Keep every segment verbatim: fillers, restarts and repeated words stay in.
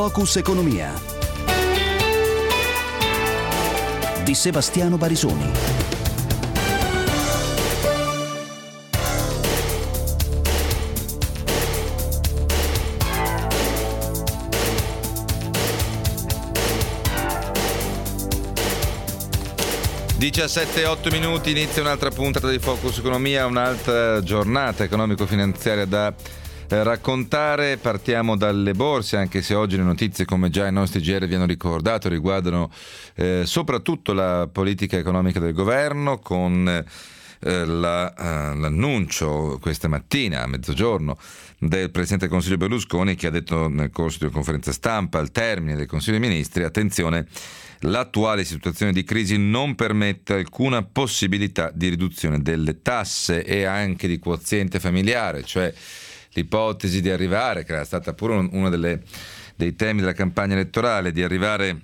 Focus Economia di Sebastiano Barisoni. diciassette e otto minuti, inizia un'altra puntata di Focus Economia, un'altra giornata economico-finanziaria da eh, raccontare. Partiamo dalle borse, anche se oggi le notizie, come già i nostri G R vi hanno ricordato, riguardano eh, soprattutto la politica economica del governo, con eh, la, eh, l'annuncio questa mattina a mezzogiorno del Presidente del Consiglio Berlusconi, che ha detto nel corso di una conferenza stampa al termine del Consiglio dei Ministri: attenzione, l'attuale situazione di crisi non permette alcuna possibilità di riduzione delle tasse e anche di quoziente familiare, cioè l'ipotesi di arrivare, che era stata pure uno delle, dei temi della campagna elettorale, di arrivare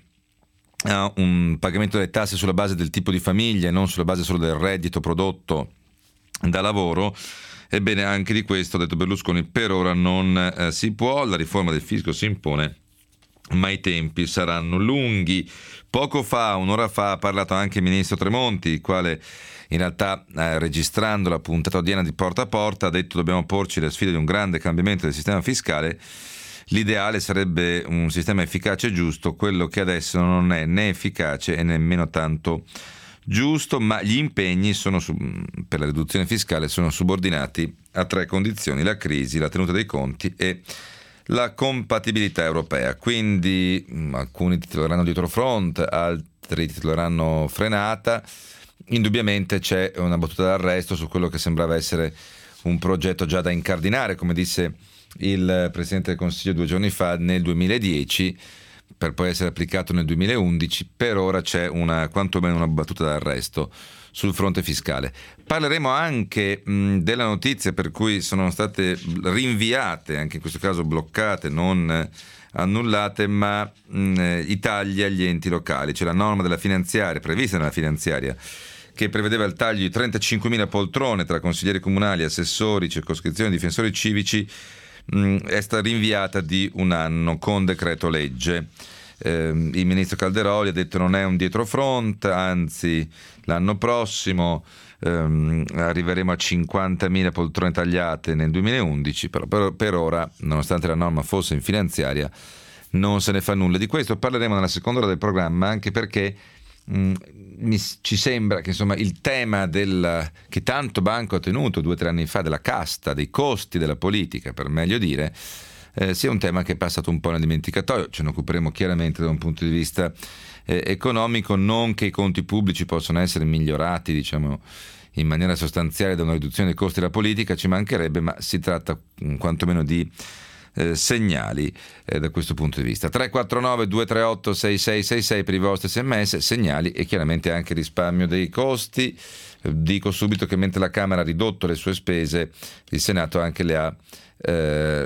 a un pagamento delle tasse sulla base del tipo di famiglia e non sulla base solo del reddito prodotto da lavoro. Ebbene, anche di questo, ha detto Berlusconi, per ora non eh, si può, la riforma del fisco si impone, ma i tempi saranno lunghi. Poco fa, un'ora fa, ha parlato anche il ministro Tremonti, il quale in realtà, eh, registrando la puntata odierna di Porta a Porta, ha detto: dobbiamo porci la sfida di un grande cambiamento del sistema fiscale. L'ideale sarebbe un sistema efficace e giusto, quello che adesso non è né efficace e nemmeno tanto giusto, ma gli impegni sono su, per la riduzione fiscale sono subordinati a tre condizioni: la crisi, la tenuta dei conti e la compatibilità europea. Quindi mh, alcuni titoleranno dietro front, altri titoleranno frenata. Indubbiamente c'è una battuta d'arresto su quello che sembrava essere un progetto già da incardinare, come disse il Presidente del Consiglio due giorni fa, nel duemiladieci, per poi essere applicato nel duemilaundici. Per ora c'è una, quantomeno una battuta d'arresto sul fronte fiscale. Parleremo anche mh, della notizia per cui sono state rinviate, anche in questo caso bloccate, non eh, annullate, ma mh, i tagli agli enti locali. C'è la norma della finanziaria, prevista nella finanziaria, che prevedeva il taglio di trentacinquemila poltrone tra consiglieri comunali, assessori, circoscrizioni, difensori civici, mh, è stata rinviata di un anno con decreto legge. Eh, il ministro Calderoli ha detto: non è un dietrofront, anzi l'anno prossimo ehm, arriveremo a cinquantamila poltrone tagliate nel duemilaundici, però per, per ora, nonostante la norma fosse in finanziaria, non se ne fa nulla. Di questo parleremo nella seconda ora del programma, anche perché mh, mi, ci sembra che insomma il tema del, che tanto Banco ha tenuto due o tre anni fa, della casta, dei costi della politica, per meglio dire, Eh, sia un tema che è passato un po' nel dimenticatoio. Ce ne occuperemo chiaramente da un punto di vista eh, economico, non che i conti pubblici possano essere migliorati, diciamo, in maniera sostanziale da una riduzione dei costi della politica, ci mancherebbe, ma si tratta mh, quantomeno di eh, segnali eh, da questo punto di vista. tre quattro nove due tre otto sei sei sei sei per i vostri sms, segnali e chiaramente anche risparmio dei costi. Eh, dico subito che mentre la Camera ha ridotto le sue spese, il Senato anche le ha Eh,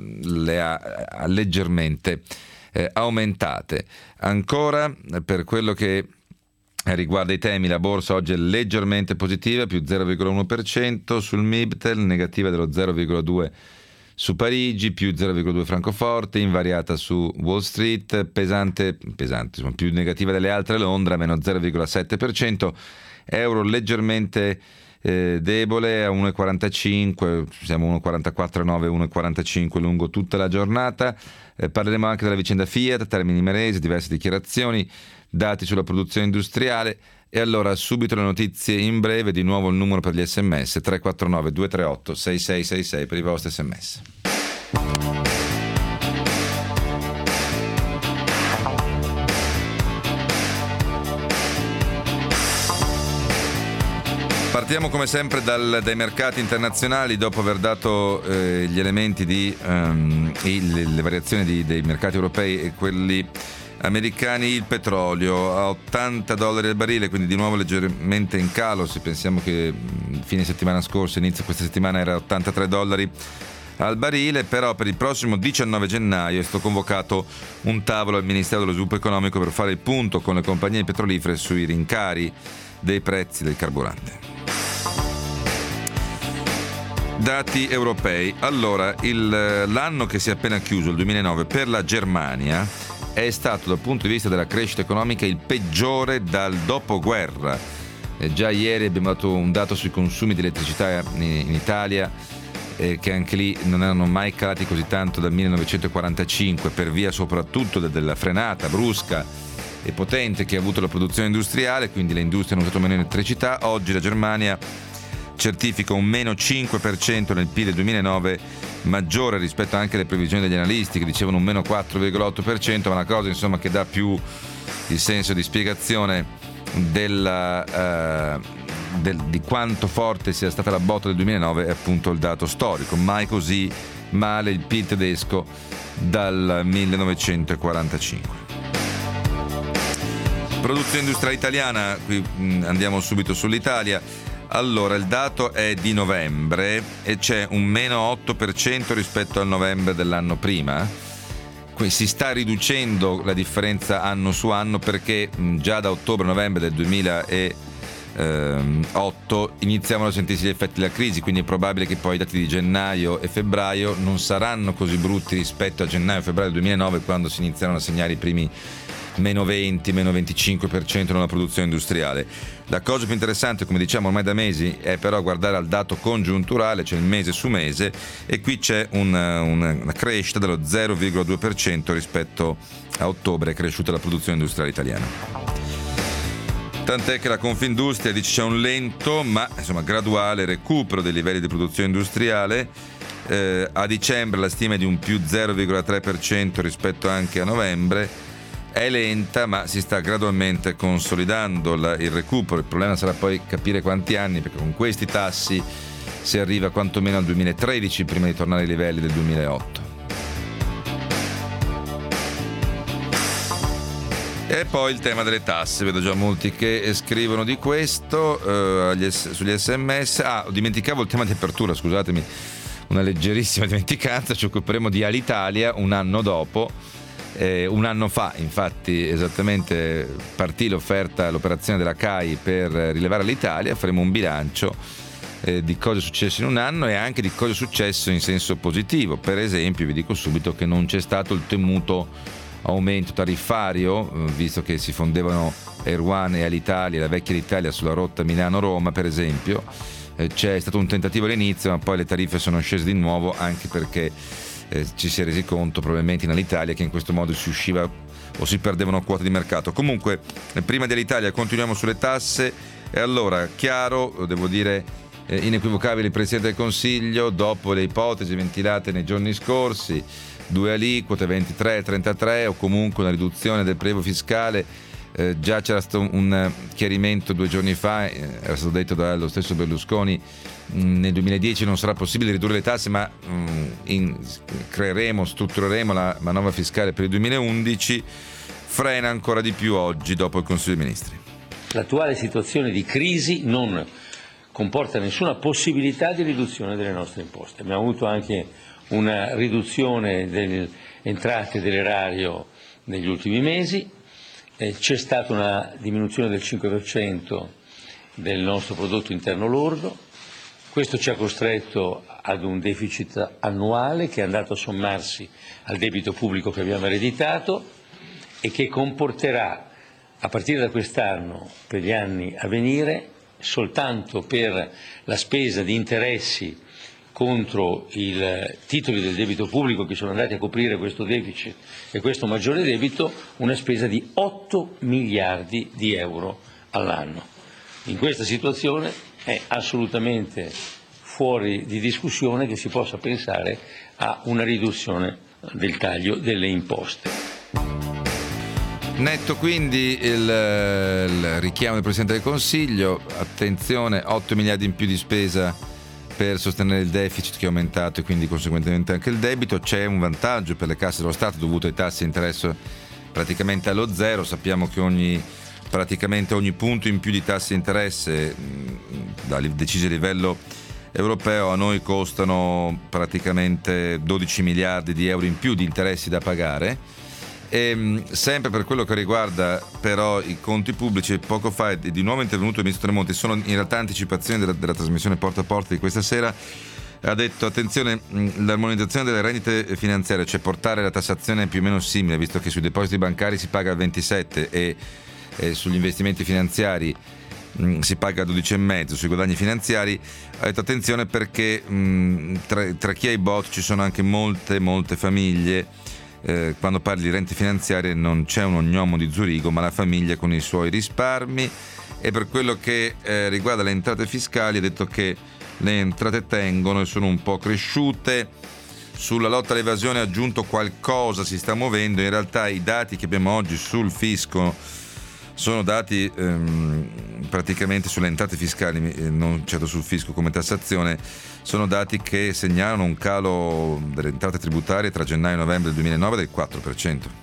le ha, ha leggermente eh, aumentate. Ancora, per quello che riguarda i temi, la borsa oggi è leggermente positiva, più zero virgola uno per cento sul Mibtel, negativa dello zero virgola due per cento su Parigi, più zero virgola due per cento Francoforte, invariata su Wall Street, pesante, pesante insomma, più negativa delle altre Londra, meno zero virgola sette per cento, euro leggermente Eh, debole a uno virgola quarantacinque, siamo uno virgola quarantaquattro virgola nove, uno virgola quarantacinque lungo tutta la giornata. Eh, parleremo anche della vicenda Fiat, Termini Imerese, diverse dichiarazioni, dati sulla produzione industriale. E allora subito le notizie in breve, di nuovo il numero per gli sms tre quattro nove due tre otto sei sei sei sei per i vostri sms. Partiamo come sempre dal, dai mercati internazionali, dopo aver dato eh, gli elementi di um, il, le variazioni di, dei mercati europei e quelli americani. Il petrolio a ottanta dollari al barile, quindi di nuovo leggermente in calo. Se pensiamo che fine settimana scorsa, inizio questa settimana, era ottantatré dollari al barile, però per il prossimo diciannove gennaio è stato convocato un tavolo al Ministero dello Sviluppo Economico per fare il punto con le compagnie petrolifere sui rincari dei prezzi del carburante. Dati europei. Allora, il, l'anno che si è appena chiuso, il duemilanove, per la Germania è stato dal punto di vista della crescita economica il peggiore dal dopoguerra. Eh, già ieri abbiamo dato un dato sui consumi di elettricità in, in Italia, eh, che anche lì non erano mai calati così tanto dal millenovecentoquarantacinque, per via soprattutto de, della frenata brusca e potente che ha avuto la produzione industriale, quindi le industrie hanno usato meno elettricità. Oggi la Germania certifica un meno cinque per cento nel P I L del duemilanove, maggiore rispetto anche alle previsioni degli analisti che dicevano un meno quattro virgola otto per cento, ma una cosa insomma che dà più il senso di spiegazione della, uh, del, di quanto forte sia stata la botta del duemilanove è appunto il dato storico. Mai così male il P I L tedesco dal millenovecentoquarantacinque. Produzione industriale italiana, qui mh, andiamo subito sull'Italia. Allora, il dato è di novembre e c'è un meno otto per cento rispetto al novembre dell'anno prima. Qui si sta riducendo la differenza anno su anno perché mh, già da ottobre-novembre del duemilaotto iniziavano a sentirsi gli effetti della crisi, quindi è probabile che poi i dati di gennaio e febbraio non saranno così brutti rispetto a gennaio e febbraio del duemilanove, quando si iniziarono a segnare i primi meno venti, meno venticinque per cento nella produzione industriale. La cosa più interessante, come diciamo ormai da mesi, è però guardare al dato congiunturale, cioè il mese su mese, e qui c'è una, una, una crescita dello zero virgola due per cento rispetto a ottobre, è cresciuta la produzione industriale italiana. Tant'è che la Confindustria dice c'è un lento ma insomma graduale recupero dei livelli di produzione industriale. Eh, a dicembre la stima è di un più zero virgola tre per cento rispetto anche a novembre. È lenta, ma si sta gradualmente consolidando la, il recupero. Il problema sarà poi capire quanti anni, perché con questi tassi si arriva quantomeno al duemilatredici prima di tornare ai livelli del duemilaotto. E poi il tema delle tasse, vedo già molti che scrivono di questo eh, sugli sms. Ah, dimenticavo il tema di apertura, scusatemi, una leggerissima dimenticanza. Ci occuperemo di Alitalia un anno dopo. Eh, un anno fa, infatti, esattamente partì l'offerta, l'operazione della C A I per rilevare l'Italia. Faremo un bilancio eh, di cosa è successo in un anno e anche di cosa è successo in senso positivo. Per esempio, vi dico subito che non c'è stato il temuto aumento tariffario, eh, visto che si fondevano Air One e Alitalia, la vecchia Alitalia, sulla rotta Milano-Roma, per esempio. Eh, c'è stato un tentativo all'inizio, ma poi le tariffe sono scese di nuovo, anche perché Eh, ci si è resi conto probabilmente in Alitalia che in questo modo si usciva o si perdevano quote di mercato. Comunque, eh, prima dell'Italia continuiamo sulle tasse. E allora, chiaro, devo dire eh, inequivocabile il Presidente del Consiglio, dopo le ipotesi ventilate nei giorni scorsi, due aliquote, ventitré, trentatré, o comunque una riduzione del prelievo fiscale. Eh, già c'era stato un chiarimento due giorni fa, eh, era stato detto dallo stesso Berlusconi, mh, nel duemiladieci non sarà possibile ridurre le tasse, ma mh, in, creeremo, struttureremo la manovra fiscale per il duemilaundici. Frena ancora di più oggi dopo il Consiglio dei Ministri. L'attuale situazione di crisi non comporta nessuna possibilità di riduzione delle nostre imposte. Abbiamo avuto anche una riduzione delle entrate dell'erario negli ultimi mesi. Eh, c'è stata una diminuzione del cinque per cento del nostro prodotto interno lordo. Questo ci ha costretto ad un deficit annuale che è andato a sommarsi al debito pubblico che abbiamo ereditato e che comporterà a partire da quest'anno, per gli anni a venire, soltanto per la spesa di interessi contro i titoli del debito pubblico che sono andati a coprire questo deficit e questo maggiore debito, una spesa di otto miliardi di euro all'anno. In questa situazione è assolutamente fuori di discussione che si possa pensare a una riduzione del taglio delle imposte. Netto quindi il, il richiamo del Presidente del Consiglio, attenzione, otto miliardi in più di spesa per sostenere il deficit che è aumentato e quindi conseguentemente anche il debito. C'è un vantaggio per le casse dello Stato dovuto ai tassi di interesse praticamente allo zero. Sappiamo che ogni praticamente ogni punto in più di tassi di interesse da decisi a livello europeo a noi costano praticamente dodici miliardi di euro in più di interessi da pagare. E sempre per quello che riguarda però i conti pubblici, poco fa è di nuovo intervenuto il ministro Tremonti. Sono in realtà anticipazioni della, della trasmissione Porta a Porta di questa sera. ha detto attenzione, l'armonizzazione delle rendite finanziarie, cioè portare la tassazione più o meno simile, visto che sui depositi bancari si paga il ventisette e, e sugli investimenti finanziari mh, si paga il dodici virgola cinque, sui guadagni finanziari, ha detto attenzione perché mh, tra, tra chi ha i bot ci sono anche molte molte famiglie. Eh, quando parli di rente finanziarie non c'è un ognomo di Zurigo, ma la famiglia con i suoi risparmi. E per quello che eh, riguarda le entrate fiscali ha detto che le entrate tengono e sono un po' cresciute. Sulla lotta all'evasione ha aggiunto qualcosa si sta muovendo. In realtà i dati che abbiamo oggi sul fisco sono dati ehm, praticamente sulle entrate fiscali, eh, non certo sul fisco come tassazione, sono dati che segnalano un calo delle entrate tributarie tra gennaio e novembre del duemilanove del quattro per cento.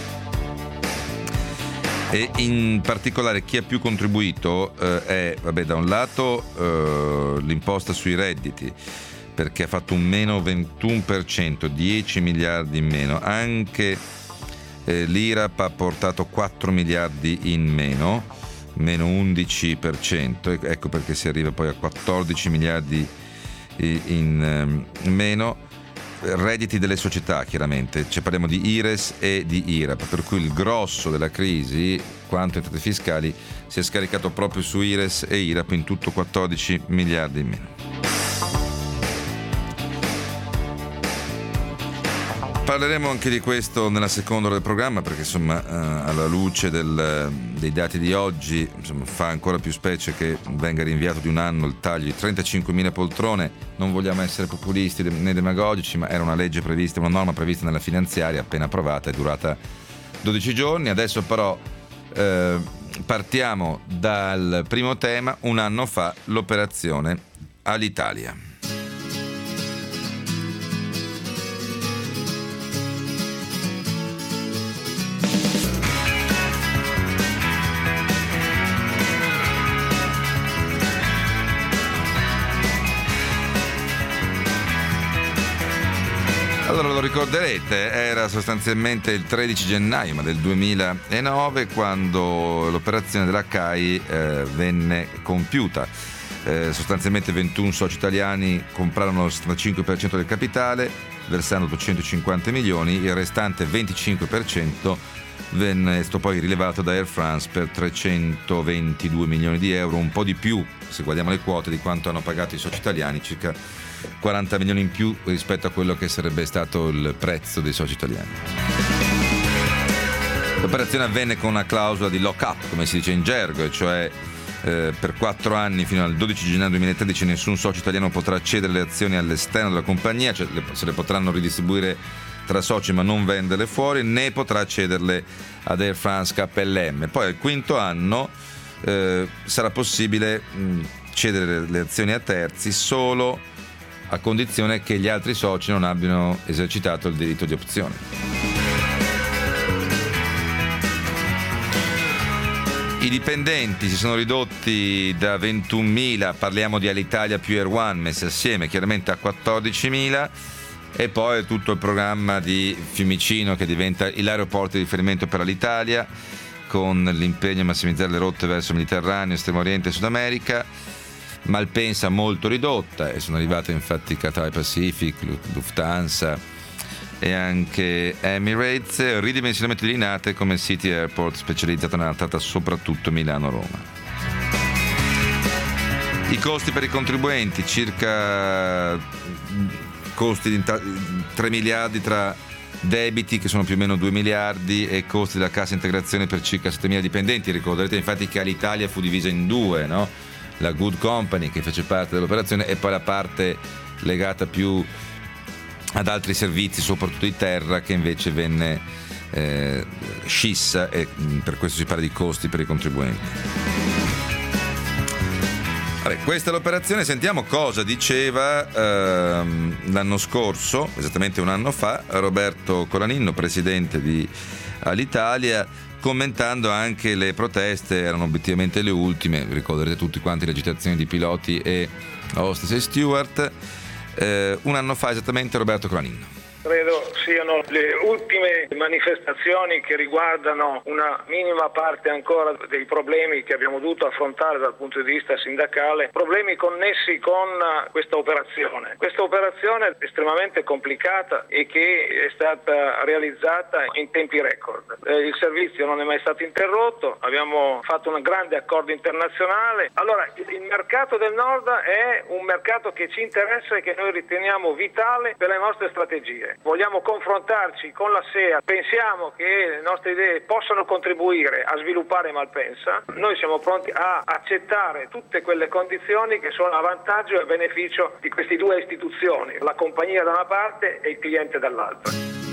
E in particolare chi ha più contribuito eh, è, vabbè, da un lato eh, l'imposta sui redditi, perché ha fatto un meno ventuno per cento, dieci miliardi in meno. Anche eh, l'I R A P ha portato quattro miliardi in meno, meno undici per cento, ecco perché si arriva poi a quattordici miliardi in, in meno. Redditi delle società, chiaramente, cioè parliamo di I R E S e di I R A P, per cui il grosso della crisi, quanto entrate fiscali, si è scaricato proprio su I R E S e I R A P, in tutto quattordici miliardi in meno. Parleremo anche di questo nella seconda ora del programma, perché insomma eh, alla luce del, dei dati di oggi, insomma, fa ancora più specie che venga rinviato di un anno il taglio di trentacinquemila poltrone. Non vogliamo essere populisti né demagogici, ma era una legge prevista, una norma prevista nella finanziaria appena approvata, è durata dodici giorni. Adesso però eh, partiamo dal primo tema. Un anno fa l'operazione Alitalia. Allora, lo ricorderete, era sostanzialmente il tredici gennaio ma del duemilanove quando l'operazione della C A I eh, venne compiuta. Eh, sostanzialmente ventuno soci italiani comprarono il settantacinque per cento del capitale, versando ottocentocinquanta milioni, il restante venticinque per cento venne sto poi rilevato da Air France per trecentoventidue milioni di euro, un po' di più, se guardiamo le quote, di quanto hanno pagato i soci italiani, circa quaranta milioni in più rispetto a quello che sarebbe stato il prezzo dei soci italiani. L'operazione avvenne con una clausola di lock-up, come si dice in gergo, cioè eh, per quattro anni fino al dodici gennaio duemilatredici nessun socio italiano potrà cedere le azioni all'esterno della compagnia, cioè le, se le potranno ridistribuire tra soci ma non venderle fuori, né potrà cederle ad Air France K L M. Poi al quinto anno eh, sarà possibile mh, cedere le azioni a terzi solo a condizione che gli altri soci non abbiano esercitato il diritto di opzione. I dipendenti si sono ridotti da ventunomila, parliamo di Alitalia più Air One messi assieme, chiaramente a quattordicimila, e poi tutto il programma di Fiumicino che diventa l'aeroporto di riferimento per Alitalia, con l'impegno a massimizzare le rotte verso il Mediterraneo, Estremo Oriente e Sud America. Malpensa molto ridotta, e sono arrivate infatti Cathay Pacific, Lufthansa e anche Emirates. Ridimensionamento di Linate come City Airport, specializzata nella tratta soprattutto Milano-Roma. I costi per i contribuenti, circa costi di tre miliardi tra debiti che sono più o meno due miliardi e costi della cassa integrazione per circa settemila dipendenti. Ricorderete infatti che Alitalia fu divisa in due, no? La Good Company, che fece parte dell'operazione, e poi la parte legata più ad altri servizi, soprattutto di terra, che invece venne eh, scissa, e per questo si parla di costi per i contribuenti. Vabbè, questa è l'operazione. Sentiamo cosa diceva ehm, l'anno scorso, esattamente un anno fa, Roberto Colaninno, presidente di Alitalia, commentando anche le proteste. Erano obiettivamente le ultime, ricorderete tutti quanti le agitazioni di piloti e hostess e steward. Eh, un anno fa esattamente Roberto Colaninno. Credo siano le ultime manifestazioni che riguardano una minima parte ancora dei problemi che abbiamo dovuto affrontare dal punto di vista sindacale, problemi connessi con questa operazione. Questa operazione è estremamente complicata e che è stata realizzata in tempi record. Eh, il servizio non è mai stato interrotto, abbiamo fatto un grande accordo internazionale. Allora, il mercato del Nord è un mercato che ci interessa e che noi riteniamo vitale per le nostre strategie. Vogliamo confrontarci con la S E A, pensiamo che le nostre idee possano contribuire a sviluppare Malpensa. Noi siamo pronti a accettare tutte quelle condizioni che sono a vantaggio e a beneficio di queste due istituzioni, la compagnia da una parte e il cliente dall'altra.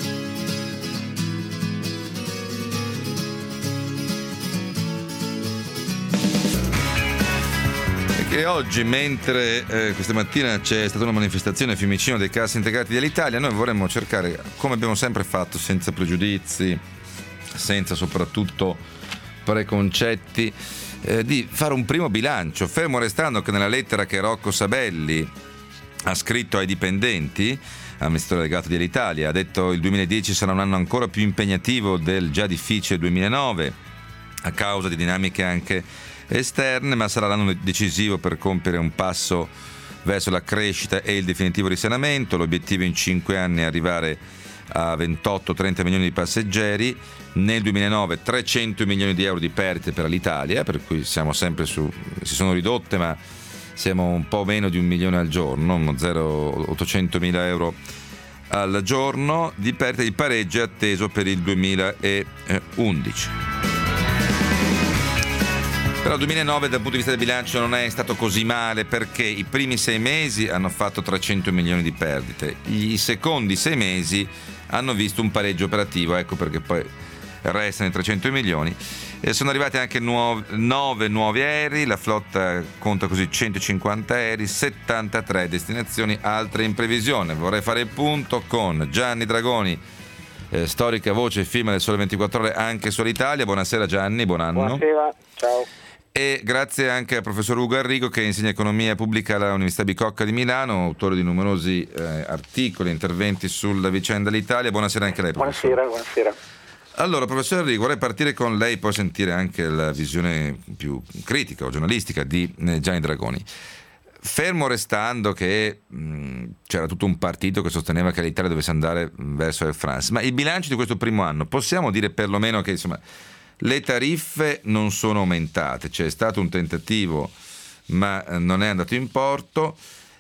E oggi, mentre eh, questa mattina c'è stata una manifestazione a Fiumicino dei Cassi Integrati dell'Italia, noi vorremmo cercare, come abbiamo sempre fatto, senza pregiudizi, senza soprattutto preconcetti, eh, di fare un primo bilancio, fermo restando che nella lettera che Rocco Sabelli ha scritto ai dipendenti, amministratore delegato di Alitalia, ha detto il duemiladieci sarà un anno ancora più impegnativo del già difficile duemilanove a causa di dinamiche anche esterne, ma sarà l'anno decisivo per compiere un passo verso la crescita e il definitivo risanamento. L'obiettivo in cinque anni è arrivare a ventotto trenta milioni di passeggeri, nel duemilanove trecento milioni di euro di perdite per l'Italia, per cui siamo sempre su, si sono ridotte, ma siamo un po' meno di un milione al giorno, uno zero ottocentomila euro al giorno di perdita. Il pareggio è atteso per il duemilaundici. Però il duemilanove dal punto di vista del bilancio non è stato così male, perché i primi sei mesi hanno fatto trecento milioni di perdite, i secondi sei mesi hanno visto un pareggio operativo, ecco perché poi restano i trecento milioni. E sono arrivati anche nuovi, nove nuovi aerei, la flotta conta così centocinquanta aerei, settantatré destinazioni altre in previsione. Vorrei fare il punto con Gianni Dragoni, eh, storica voce e firma del Sole ventiquattro Ore anche su Alitalia. Buonasera Gianni, buon anno. Buonasera, ciao. E grazie anche al professor Ugo Arrigo, che insegna economia pubblica all'Università Bicocca di Milano, autore di numerosi eh, articoli e interventi sulla vicenda dell'Italia. Buonasera anche a lei, professore. Buonasera, buonasera. Allora, professor Arrigo, vorrei partire con lei, poi sentire anche la visione più critica o giornalistica di eh, Gianni Dragoni. Fermo restando che mh, c'era tutto un partito che sosteneva che l'Italia dovesse andare verso Air France, ma il bilancio di questo primo anno, possiamo dire perlomeno che insomma le tariffe non sono aumentate, c'è stato un tentativo ma non è andato in porto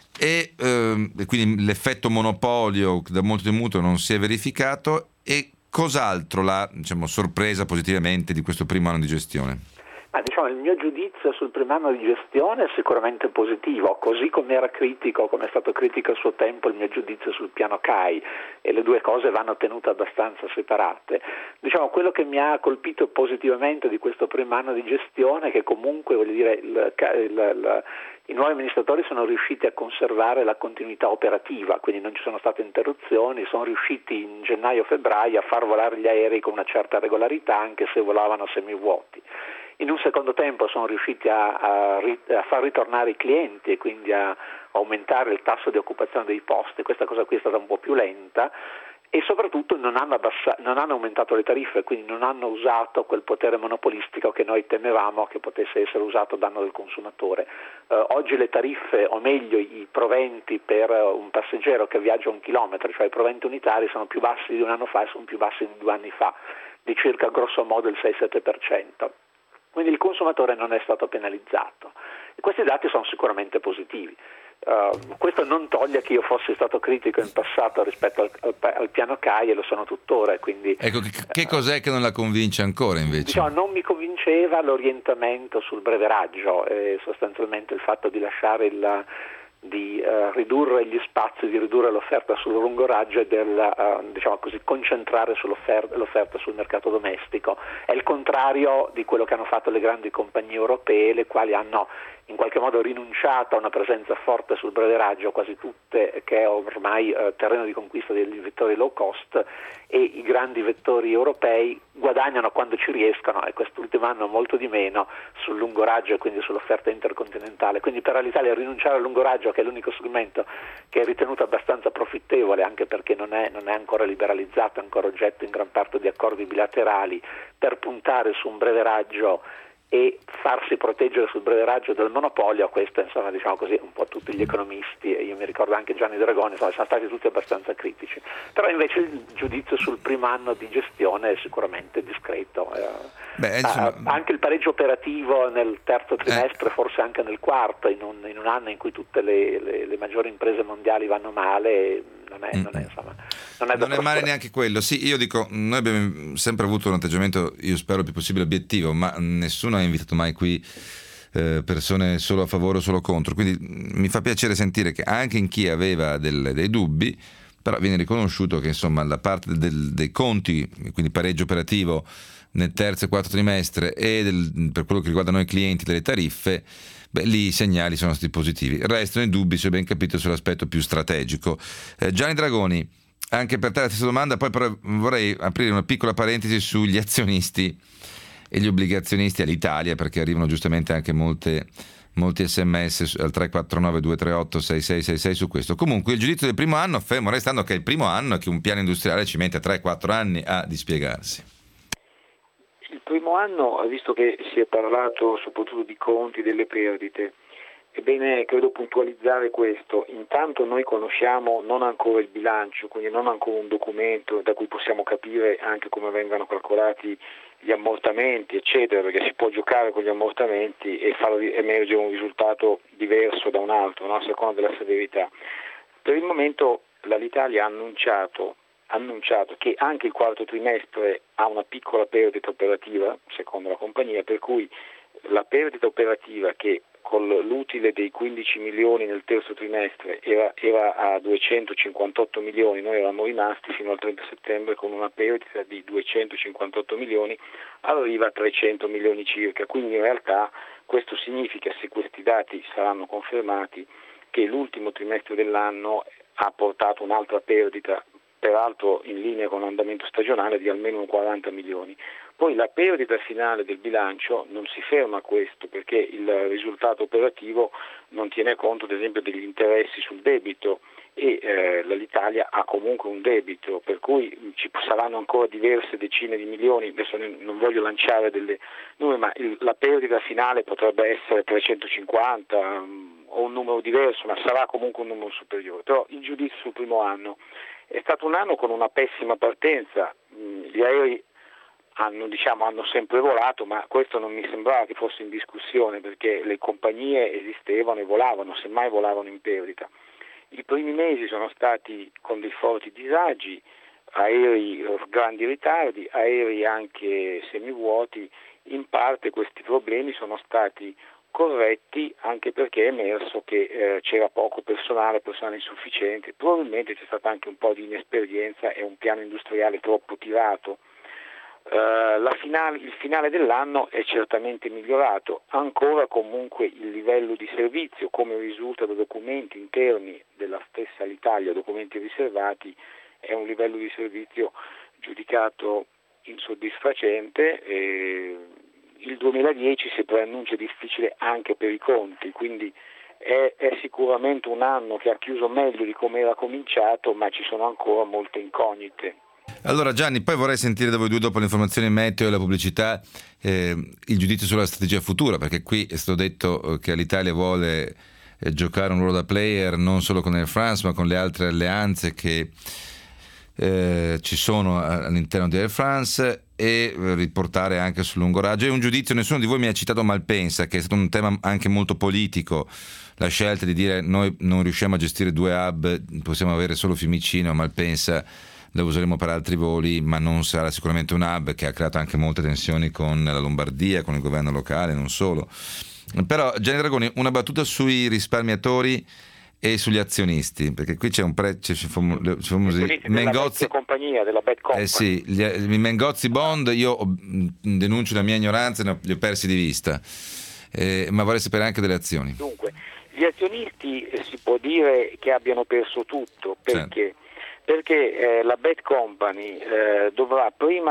e eh, quindi l'effetto monopolio da molto temuto non si è verificato. E cos'altro l'ha, diciamo, sorpresa positivamente di questo primo anno di gestione? Ma diciamo, il mio giudizio sul primo anno di gestione è sicuramente positivo, così come era critico, come è stato critico a suo tempo il mio giudizio sul piano C A I, e le due cose vanno tenute abbastanza separate. Diciamo, quello che mi ha colpito positivamente di questo primo anno di gestione è che comunque, voglio dire, il, il, il, i nuovi amministratori sono riusciti a conservare la continuità operativa, quindi non ci sono state interruzioni, sono riusciti in gennaio-febbraio a far volare gli aerei con una certa regolarità, anche se volavano semivuoti. In un secondo tempo sono riusciti a, a, a far ritornare i clienti e quindi a aumentare il tasso di occupazione dei posti. Questa cosa qui è stata un po' più lenta e soprattutto non hanno, abbassa, non hanno aumentato le tariffe, quindi non hanno usato quel potere monopolistico che noi temevamo che potesse essere usato a danno del consumatore. Eh, oggi le tariffe, o meglio i proventi per un passeggero che viaggia un chilometro, cioè i proventi unitari, sono più bassi di un anno fa e sono più bassi di due anni fa, di circa grosso modo il sei sette per cento. Quindi il consumatore non è stato penalizzato e questi dati sono sicuramente positivi. Uh, questo non toglie che io fossi stato critico in passato rispetto al, al, al piano C A I, e lo sono tuttora. Quindi, ecco, che, che cos'è che non la convince ancora invece? Diciamo, non mi convinceva l'orientamento sul breveraggio, eh, sostanzialmente il fatto di lasciare il... di uh, ridurre gli spazi, di ridurre l'offerta sul lungo raggio e del, uh, diciamo così, concentrare sull'offerta, l'offerta sul mercato domestico. È il contrario di quello che hanno fatto le grandi compagnie europee, le quali hanno in qualche modo rinunciato a una presenza forte sul breve raggio, quasi tutte, che è ormai uh, terreno di conquista degli vettori low cost, e i grandi vettori europei guadagnano quando ci riescono, e quest'ultimo anno molto di meno sul lungo raggio e quindi sull'offerta intercontinentale. Quindi per l'Italia rinunciare al lungo raggio, che è l'unico strumento che è ritenuto abbastanza profittevole, anche perché non è, non è ancora liberalizzato, è ancora oggetto in gran parte di accordi bilaterali, per puntare su un breve raggio e farsi proteggere sul breve raggio dal monopolio. Questo, insomma, diciamo così, un po' tutti gli economisti, e io mi ricordo anche Gianni Dragoni, insomma, sono stati tutti abbastanza critici. Però invece il giudizio sul primo anno di gestione è sicuramente discreto. Beh, insomma... anche il pareggio operativo nel terzo trimestre, eh. forse anche nel quarto, in un, in un anno in cui tutte le, le, le maggiori imprese mondiali vanno male, non è, non è, insomma, non è, non è male neanche quello. Sì, io dico, noi abbiamo sempre avuto un atteggiamento, io spero il più possibile obiettivo, ma nessuno ha invitato mai qui eh, persone solo a favore o solo contro, quindi mi fa piacere sentire che anche in chi aveva del, dei dubbi, però viene riconosciuto che insomma la parte del, dei conti, quindi pareggio operativo nel terzo e quarto trimestre, e del, per quello che riguarda noi clienti delle tariffe, beh, lì i segnali sono stati positivi. Restano i dubbi, se ho ben capito, sull'aspetto più strategico. eh, Gianni Dragoni, anche per te la stessa domanda, poi però vorrei aprire una piccola parentesi sugli azionisti e gli obbligazionisti all'Italia, perché arrivano giustamente anche molte, molti sms al tre quattro nove due tre otto sei sei sei sei su questo. Comunque il giudizio del primo anno, fermo restando che è il primo anno, che un piano industriale ci mette tre quattro anni a dispiegarsi. Il primo anno, visto che si è parlato soprattutto di conti, delle perdite, è bene, credo, puntualizzare questo. Intanto noi conosciamo non ancora il bilancio, quindi non ancora un documento da cui possiamo capire anche come vengano calcolati gli ammortamenti, eccetera, perché si può giocare con gli ammortamenti e far emergere un risultato diverso da un altro, no? A seconda della severità. Per il momento l'Alitalia ha annunciato annunciato che anche il quarto trimestre ha una piccola perdita operativa, secondo la compagnia, per cui la perdita operativa, che con l'utile dei quindici milioni nel terzo trimestre era, era a duecentocinquantotto milioni, noi eravamo rimasti fino al trenta settembre con una perdita di duecentocinquantotto milioni, arriva a trecento milioni circa, quindi in realtà questo significa, se questi dati saranno confermati, che l'ultimo trimestre dell'anno ha portato un'altra perdita, peraltro in linea con l'andamento stagionale, di almeno quaranta milioni. Poi la perdita finale del bilancio non si ferma a questo, perché il risultato operativo non tiene conto, ad esempio, degli interessi sul debito, e eh, l'Italia ha comunque un debito, per cui ci saranno ancora diverse decine di milioni, adesso non voglio lanciare delle numeri, ma il, la perdita finale potrebbe essere trecentocinquanta um, o un numero diverso, ma sarà comunque un numero superiore. Però il giudizio sul primo anno è stato un anno con una pessima partenza. Gli aerei hanno, diciamo, hanno sempre volato, ma questo non mi sembrava che fosse in discussione, perché le compagnie esistevano e volavano, semmai volavano in perdita. I primi mesi sono stati con dei forti disagi, aerei grandi ritardi, aerei anche semivuoti. In parte questi problemi sono stati corretti anche perché è emerso che eh, c'era poco personale, personale insufficiente, probabilmente c'è stata anche un po' di inesperienza e un piano industriale troppo tirato. Uh, la finale, il finale dell'anno è certamente migliorato, ancora comunque il livello di servizio, come risulta da documenti interni della stessa Alitalia, documenti riservati, è un livello di servizio giudicato insoddisfacente. E il duemiladieci si preannuncia difficile anche per i conti, quindi è, è sicuramente un anno che ha chiuso meglio di come era cominciato, ma ci sono ancora molte incognite. Allora Gianni, poi vorrei sentire da voi due, dopo le informazioni meteo e la pubblicità, eh, il giudizio sulla strategia futura, perché qui è stato detto che l'Italia vuole eh, giocare un ruolo da player non solo con Air France ma con le altre alleanze che eh, ci sono all'interno di Air France, e riportare anche sul lungo raggio. E un giudizio, nessuno di voi mi ha citato Malpensa, che è stato un tema anche molto politico, la scelta di dire noi non riusciamo a gestire due hub, possiamo avere solo Fiumicino o Malpensa, la useremo per altri voli, ma non sarà sicuramente un hub, che ha creato anche molte tensioni con la Lombardia, con il governo locale, non solo. Però Gianni Dragoni, una battuta sui risparmiatori e sugli azionisti, perché qui c'è un prezzo, c'è famosi Mengozzi, compagnia della Bad Company. Eh sì, gli, i Mengozzi Bond, io denuncio la mia ignoranza, ne ho, li ho persi di vista, eh, ma vorrei sapere anche delle azioni. Dunque, gli azionisti eh, si può dire che abbiano perso tutto, perché? Certo. Perché eh, la Bad Company eh, dovrà prima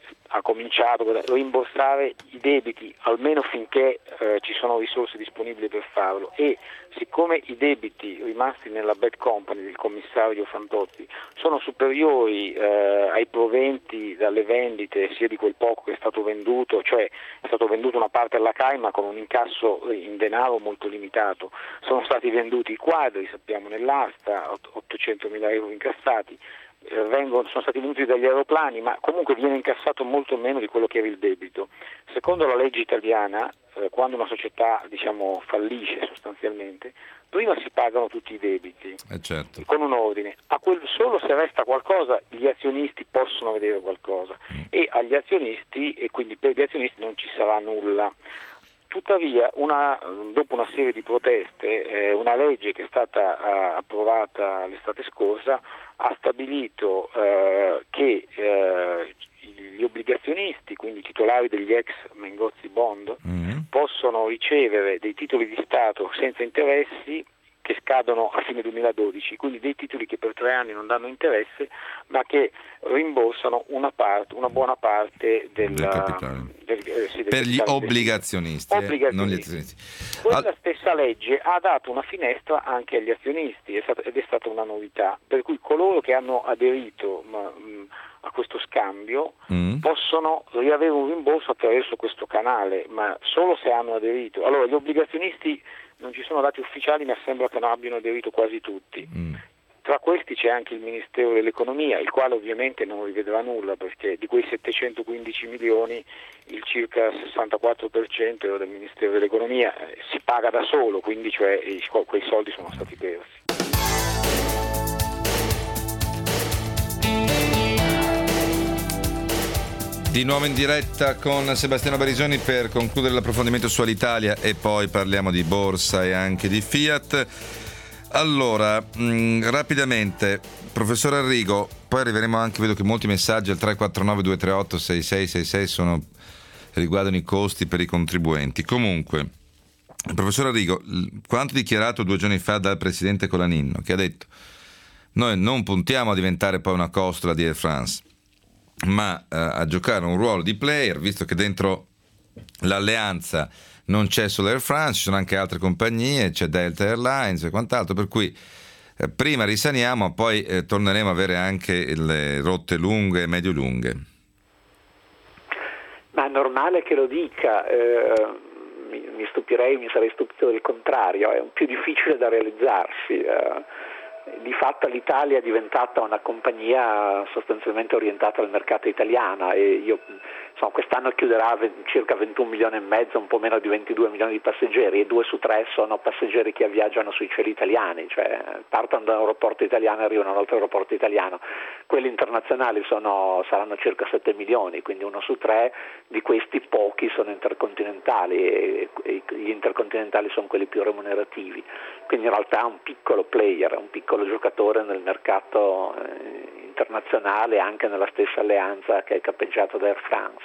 ha cominciato a rimborsare i debiti almeno finché eh, ci sono risorse disponibili per farlo, e siccome i debiti rimasti nella bad company del commissario Fantozzi sono superiori eh, ai proventi dalle vendite sia di quel poco che è stato venduto, cioè è stato venduto una parte alla C A I ma con un incasso in denaro molto limitato, sono stati venduti i quadri, sappiamo nell'asta, ottocentomila euro incassati, Vengono, sono stati venduti dagli aeroplani, ma comunque viene incassato molto meno di quello che era il debito. Secondo la legge italiana, eh, quando una società diciamo fallisce sostanzialmente, prima si pagano tutti i debiti, eh certo. con un ordine. A quel solo se resta qualcosa gli azionisti possono vedere qualcosa mm. e agli azionisti, e quindi per gli azionisti non ci sarà nulla. Tuttavia, una, dopo una serie di proteste, eh, una legge che è stata uh, approvata l'estate scorsa ha stabilito uh, che uh, gli obbligazionisti, quindi i titolari degli ex Mengozzi Bond, mm-hmm. possono ricevere dei titoli di Stato senza interessi che scadono a fine duemiladodici, quindi dei titoli che per tre anni non danno interesse, ma che rimborsano una parte, una buona parte del, del capitale. Del, eh, sì, del per gli obbligazionisti, obbligazionisti. Eh, non gli azionisti. Quella Al... stessa legge ha dato una finestra anche agli azionisti, è stata, ed è stata una novità, per cui coloro che hanno aderito ma, mh, a questo scambio mm. possono riavere un rimborso attraverso questo canale, ma solo se hanno aderito. Allora, gli obbligazionisti non ci sono dati ufficiali, ma sembra che non abbiano aderito quasi tutti. Mm. Tra questi c'è anche il Ministero dell'Economia, il quale ovviamente non rivedrà nulla, perché di quei settecentoquindici milioni il circa sessantaquattro per cento era del Ministero dell'Economia, eh, si paga da solo, quindi cioè quei soldi sono stati persi. Di nuovo in diretta con Sebastiano Barisoni per concludere l'approfondimento su Alitalia e poi parliamo di borsa e anche di Fiat. Allora, mh, rapidamente, professor Arrigo, poi arriveremo anche, vedo che molti messaggi al tre quattro nove due tre otto sei sei sei sei sono, riguardano i costi per i contribuenti. Comunque, il professor Arrigo, quanto dichiarato due giorni fa dal presidente Colaninno, che ha detto: noi non puntiamo a diventare poi una costola di Air France, ma eh, a giocare un ruolo di player, visto che dentro l'alleanza non c'è solo Air France, ci sono anche altre compagnie, c'è Delta Airlines e quant'altro, per cui eh, prima risaniamo, poi eh, torneremo a avere anche le rotte lunghe e medio-lunghe. Ma è normale che lo dica, eh, mi, mi stupirei, mi sarei stupito del contrario, è più difficile da realizzarsi. Eh. Di fatto l'Italia è diventata una compagnia sostanzialmente orientata al mercato italiano e io insomma, quest'anno chiuderà circa ventuno milioni e mezzo, un po' meno di ventidue milioni di passeggeri, e due su tre sono passeggeri che viaggiano sui cieli italiani, cioè partono da un aeroporto italiano e arrivano all'altro aeroporto italiano. Quelli internazionali sono, saranno circa sette milioni, quindi uno su tre di questi pochi sono intercontinentali e, e gli intercontinentali sono quelli più remunerativi, quindi in realtà è un piccolo player, un piccolo giocatore nel mercato eh, internazionale, anche nella stessa alleanza che è capeggiata da Air France.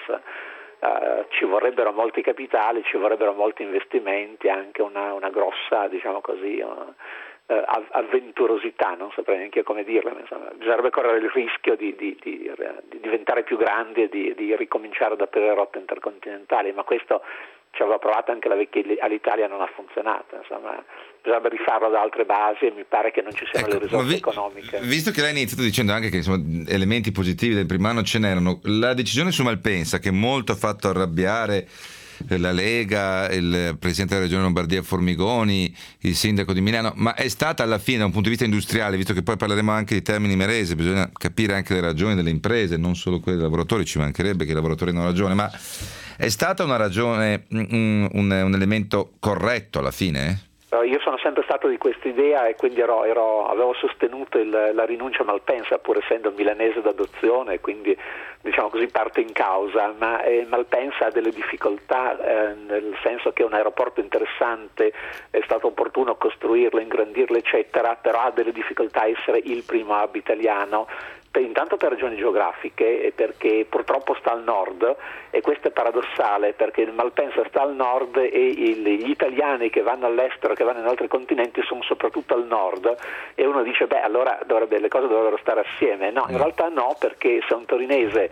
Uh, ci vorrebbero molti capitali, ci vorrebbero molti investimenti, anche una, una grossa, diciamo così, uh, uh, avventurosità, non saprei neanche come dirlo, insomma, bisognerebbe correre il rischio di, di, di, di diventare più grandi e di, di ricominciare ad aprire rotte intercontinentali, ma questo ci aveva provato anche la vecchia Alitalia, non ha funzionato, insomma bisognerebbe rifarlo da altre basi e mi pare che non ci siano ecco, le risorse vi, economiche. Visto che lei ha iniziato dicendo anche che insomma, elementi positivi del primo anno ce n'erano, la decisione su Malpensa che molto ha fatto arrabbiare la Lega, il presidente della regione Lombardia Formigoni, il sindaco di Milano, ma è stata alla fine da un punto di vista industriale, visto che poi parleremo anche di Termini Imerese, bisogna capire anche le ragioni delle imprese, non solo quelle dei lavoratori, ci mancherebbe che i lavoratori hanno ragione, ma è stata una ragione, un, un, un elemento corretto alla fine? Io sono sempre stato di questa idea e quindi ero, ero, avevo sostenuto il, la rinuncia a Malpensa, pur essendo milanese d'adozione, quindi diciamo così parte in causa, ma eh, Malpensa ha delle difficoltà, eh, nel senso che è un aeroporto interessante, è stato opportuno costruirlo, ingrandirlo eccetera, però ha delle difficoltà a essere il primo hub italiano. Per, intanto per ragioni geografiche e perché purtroppo sta al nord, e questo è paradossale perché il Malpensa sta al nord e il, gli italiani che vanno all'estero, che vanno in altri continenti sono soprattutto al nord, e uno dice beh allora dovrebbe, le cose dovrebbero stare assieme, no, in realtà no, perché se un torinese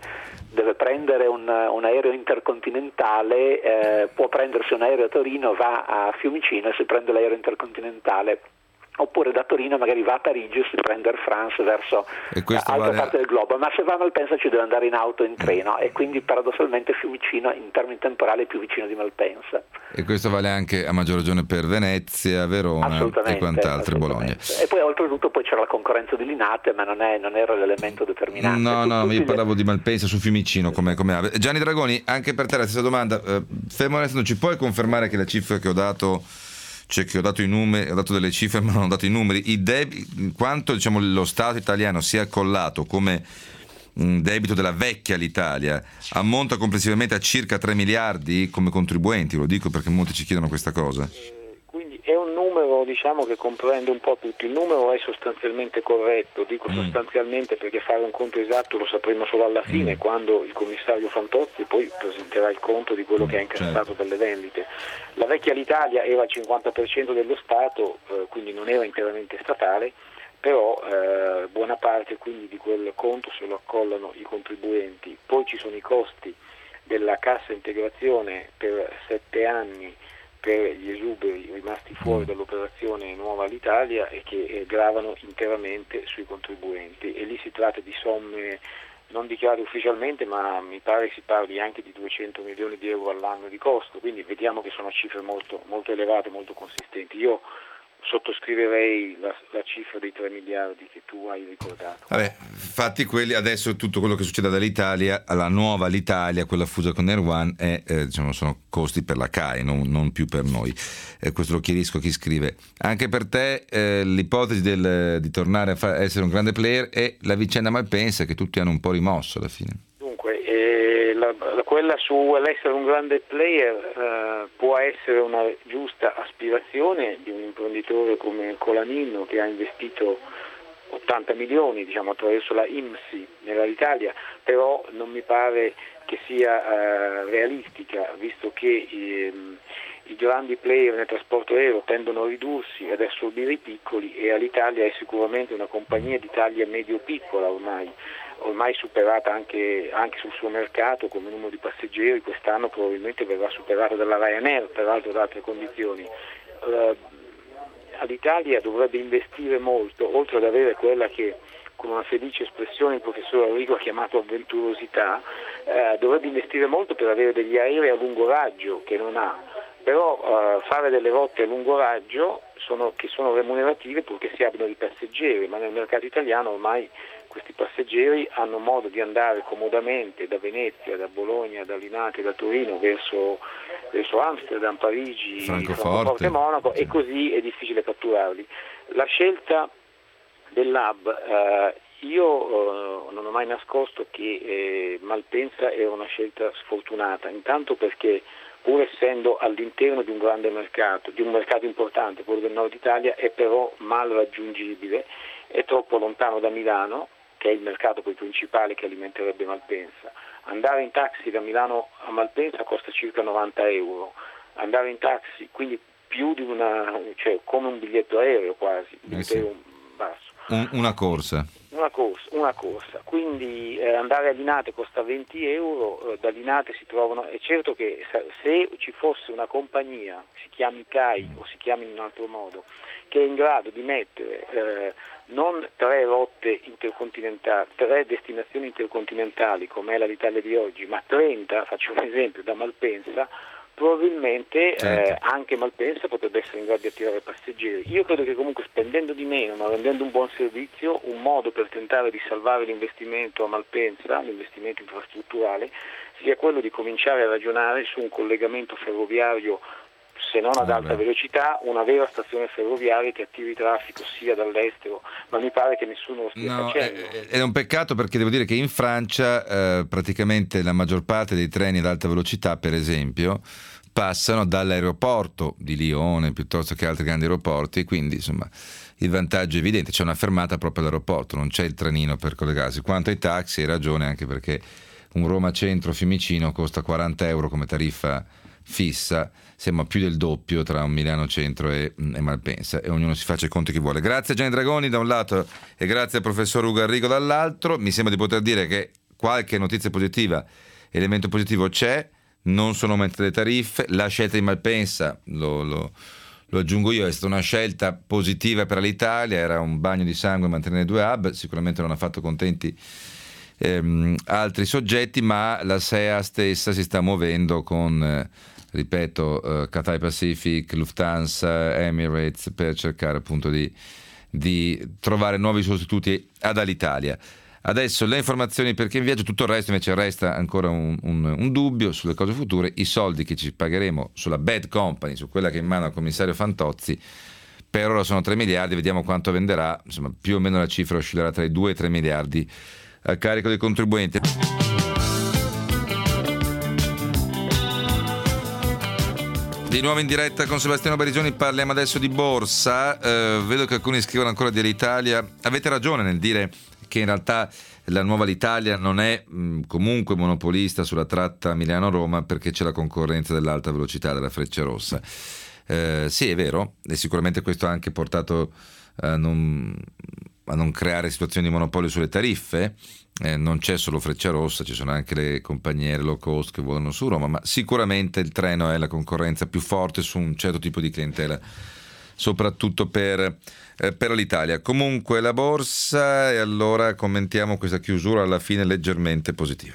deve prendere un, un aereo intercontinentale, eh, può prendersi un aereo a Torino, va a Fiumicino e si prende l'aereo intercontinentale. Oppure da Torino magari va a Parigi e si prende Air France verso altra vale... parte del globo, ma se va a Malpensa ci deve andare in auto o in treno, mm. e quindi paradossalmente Fiumicino in termini temporali è più vicino di Malpensa. E questo vale anche a maggior ragione per Venezia, Verona e quant'altro, e Bologna. E poi oltretutto poi c'era la concorrenza di Linate, ma non, è, non era l'elemento determinante. No, tu, no, tu io ti... parlavo di Malpensa su Fiumicino come, come ave. Gianni Dragoni, anche per te la stessa domanda, eh, fermo restando, ci puoi confermare che la cifra che ho dato, cioè che ho dato i numeri, ho dato delle cifre ma non ho dato i numeri, i debi, quanto diciamo lo Stato italiano si è accollato come un debito della vecchia l'Italia ammonta complessivamente a circa tre miliardi come contribuenti? Lo dico perché molti ci chiedono questa cosa. Quindi è un numero, diciamo, che comprende un po' tutto. Il numero è sostanzialmente corretto, dico mm. sostanzialmente perché fare un conto esatto lo sapremo solo alla fine, mm. quando il commissario Fantozzi poi presenterà il conto di quello mm, che ha incassato certo. dalle vendite. La vecchia l'Italia era il cinquanta per cento dello Stato, eh, quindi non era interamente statale, però eh, buona parte quindi di quel conto se lo accollano i contribuenti. Poi ci sono i costi della cassa integrazione per sette anni per gli esuberi rimasti fuori dall'operazione Nuova all'Italia e che eh, gravano interamente sui contribuenti, e lì si tratta di somme non dichiarate ufficialmente, ma mi pare si parli anche di duecento milioni di euro all'anno di costo, quindi vediamo che sono cifre molto, molto elevate, molto consistenti. Io sottoscriverei la, la cifra dei tre miliardi che tu hai ricordato. Vabbè, fatti quelli, adesso tutto quello che succede dall'Italia alla nuova l'Italia, quella fusa con Air One, è, eh, diciamo, sono costi per la C A E, non, non più per noi. Eh, questo lo chiarisco a chi scrive. Anche per te eh, l'ipotesi del, di tornare a fa- essere un grande player è la vicenda Malpensa, che tutti hanno un po' rimosso alla fine. Dunque, eh, la, la, quella sull'essere un grande player eh, può essere una giusta aspirazione di un imprenditore come Colaninno, che ha investito ottanta milioni, diciamo, attraverso la I M S I nell'Italia, però non mi pare che sia eh, realistica, visto che eh, i grandi player nel trasporto aereo tendono a ridursi ed assorbire i piccoli, e Alitalia è sicuramente una compagnia di taglia medio-piccola ormai, ormai superata anche, anche sul suo mercato come numero di passeggeri. Quest'anno probabilmente verrà superata dalla Ryanair, peraltro da altre condizioni. Uh, Alitalia dovrebbe investire molto, oltre ad avere quella che con una felice espressione il professor Arrigo ha chiamato avventurosità, eh, dovrebbe investire molto per avere degli aerei a lungo raggio che non ha, però eh, fare delle rotte a lungo raggio sono, che sono remunerative purché si abbiano di passeggeri, ma nel mercato italiano ormai questi passeggeri hanno modo di andare comodamente da Venezia, da Bologna, da Linate, da Torino verso, verso Amsterdam, Parigi, Francoforte e Monaco, e così è difficile catturarli. La scelta dell'hub, eh, io eh, non ho mai nascosto che eh, Malpensa era una scelta sfortunata, intanto perché pur essendo all'interno di un grande mercato, di un mercato importante, quello del nord Italia, è però mal raggiungibile, è troppo lontano da Milano, che è il mercato poi principale che alimenterebbe Malpensa. Andare in taxi da Milano a Malpensa costa circa novanta euro, andare in taxi quindi più di una, cioè come un biglietto aereo quasi, un biglietto aereo basso. Un, una corsa. Una corsa, una corsa. Quindi eh, andare a Linate costa venti euro, eh, da Linate si trovano, è certo che se ci fosse una compagnia, si chiami C A I o si chiami in un altro modo, che è in grado di mettere eh, non tre rotte intercontinentali, tre destinazioni intercontinentali come è l'Italia di oggi, ma trenta, faccio un esempio, da Malpensa, probabilmente certo. eh, anche Malpensa potrebbe essere in grado di attirare passeggeri. Io credo che comunque spendendo di meno ma rendendo un buon servizio, un modo per tentare di salvare l'investimento a Malpensa, l'investimento infrastrutturale, sia quello di cominciare a ragionare su un collegamento ferroviario, se non ad alta velocità, una vera stazione ferroviaria che attiri traffico sia dall'estero, ma mi pare che nessuno lo stia no, facendo. È, è un peccato, perché devo dire che in Francia eh, praticamente la maggior parte dei treni ad alta velocità, per esempio, passano dall'aeroporto di Lione piuttosto che altri grandi aeroporti, e quindi insomma il vantaggio è evidente, c'è una fermata proprio all'aeroporto, non c'è il trenino per collegarsi. Quanto ai taxi hai ragione, anche perché un Roma Centro Fiumicino costa quaranta euro come tariffa fissa, siamo a più del doppio tra un Milano Centro e, e Malpensa, e ognuno si faccia i conti che vuole. Grazie a Gianni Dragoni da un lato e grazie al professor Ugo Arrigo dall'altro. Mi sembra di poter dire che qualche notizia positiva, elemento positivo c'è, non sono aumentate le tariffe, la scelta di Malpensa, lo, lo, lo aggiungo io, è stata una scelta positiva per l'Italia, era un bagno di sangue mantenere due hub, sicuramente non ha fatto contenti ehm, altri soggetti, ma la S E A stessa si sta muovendo con, eh, ripeto, eh, Cathay Pacific, Lufthansa, Emirates, per cercare appunto di, di trovare nuovi sostituti ad Alitalia. Adesso le informazioni per chi in viaggio, tutto il resto invece resta ancora un, un, un dubbio sulle cose future. I soldi che ci pagheremo sulla Bad Company, su quella che è in mano al commissario Fantozzi, per ora sono tre miliardi, vediamo quanto venderà, insomma più o meno la cifra oscillerà tra i due e tre miliardi a carico dei contribuenti. Di nuovo in diretta con Sebastiano Barisoni, parliamo adesso di borsa. Eh, vedo che alcuni scrivono ancora di Alitalia. Avete ragione nel dire che in realtà la nuova Alitalia non è mh, comunque monopolista sulla tratta Milano-Roma, perché c'è la concorrenza dell'alta velocità, della Frecciarossa. Eh, sì, è vero, e sicuramente questo ha anche portato a non, a non creare situazioni di monopolio sulle tariffe. Eh, non c'è solo Frecciarossa, ci sono anche le compagnie low cost che volano su Roma, ma sicuramente il treno è la concorrenza più forte su un certo tipo di clientela, soprattutto per, eh, per l'Italia. Comunque la borsa, e allora commentiamo questa chiusura alla fine leggermente positiva.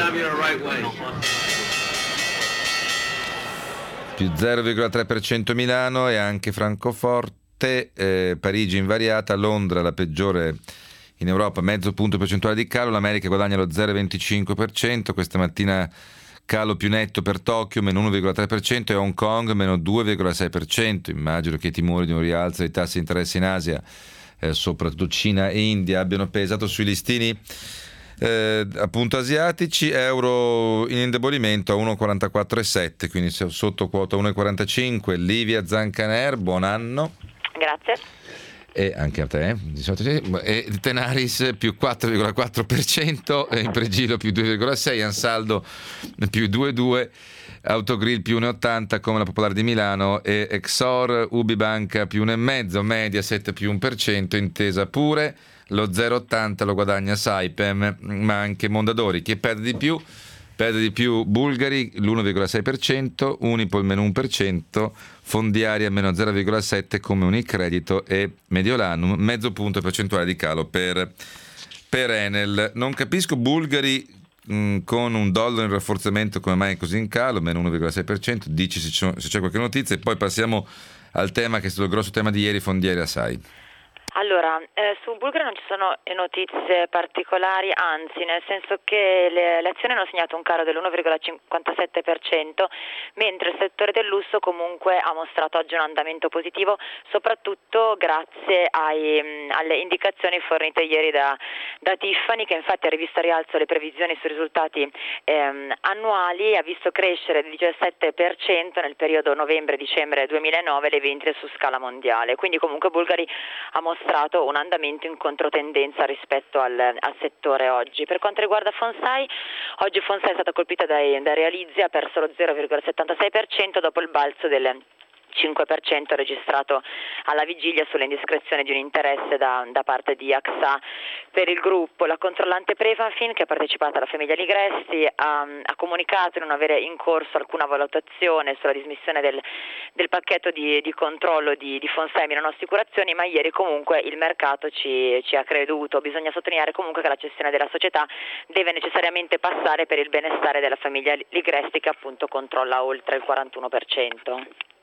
Più zero virgola tre per cento Milano e anche Francoforte, eh, Parigi invariata, Londra la peggiore in Europa, mezzo punto percentuale di calo, l'America guadagna lo zero virgola venticinque per cento, questa mattina calo più netto per Tokyo, meno uno virgola tre per cento, e Hong Kong meno due virgola sei per cento. Immagino che i timori di un rialzo dei tassi di interesse in Asia, eh, soprattutto Cina e India, abbiano pesato sui listini eh, appunto asiatici. Euro in indebolimento a uno virgola quarantaquattro virgola sette, quindi sotto quota uno virgola quarantacinque. Livia Zancaner, buon anno. Grazie. E anche a te, e Tenaris più quattro virgola quattro per cento, Impregilo più due virgola sei, Ansaldo più due virgola due, Autogrill più uno virgola ottanta come la Popolare di Milano, e Exor, Ubibanca più uno virgola cinque, Mediaset più uno per cento, Intesa pure, lo zero virgola ottanta lo guadagna Saipem, ma anche Mondadori che perde di più. Perde di più Bulgari, l'uno virgola sei per cento, Unipol meno uno per cento, Fondiaria meno zero virgola sette come Unicredito, e Mediolanum mezzo punto percentuale di calo per, per Enel. Non capisco Bulgari mh, con un dollaro in rafforzamento come mai è così in calo, meno uno virgola sei per cento, dici se c'è, se c'è qualche notizia, e poi passiamo al tema che è stato il grosso tema di ieri, Fondiaria Sai. Allora, eh, su Bulgari non ci sono notizie particolari, anzi, nel senso che le, le azioni hanno segnato un calo dell'uno virgola cinquantasette per cento, mentre il settore del lusso comunque ha mostrato oggi un andamento positivo, soprattutto grazie ai, mh, alle indicazioni fornite ieri da, da Tiffany, che infatti ha rivisto a rialzo le previsioni sui risultati ehm, annuali, ha visto crescere del diciassette per cento nel periodo novembre-dicembre duemilanove le vendite su scala mondiale. Quindi comunque Bulgari ha mostrato un andamento in controtendenza rispetto al, al settore oggi. Per quanto riguarda Fonsai, oggi Fonsai è stata colpita dai, dai realizzi, ha perso lo zero virgola settantasei per cento dopo il balzo del cinque per cento registrato alla vigilia sulle indiscrezioni di un interesse da, da parte di A X A per il gruppo. La controllante Prevanfin, che ha partecipato alla famiglia Ligresti, ha, ha comunicato di non avere in corso alcuna valutazione sulla dismissione del, del pacchetto di, di controllo di, di Fonsai Milano Assicurazioni, ma ieri comunque il mercato ci, ci ha creduto. Bisogna sottolineare comunque che la gestione della società deve necessariamente passare per il benestare della famiglia Ligresti, che appunto controlla oltre il quarantuno per cento.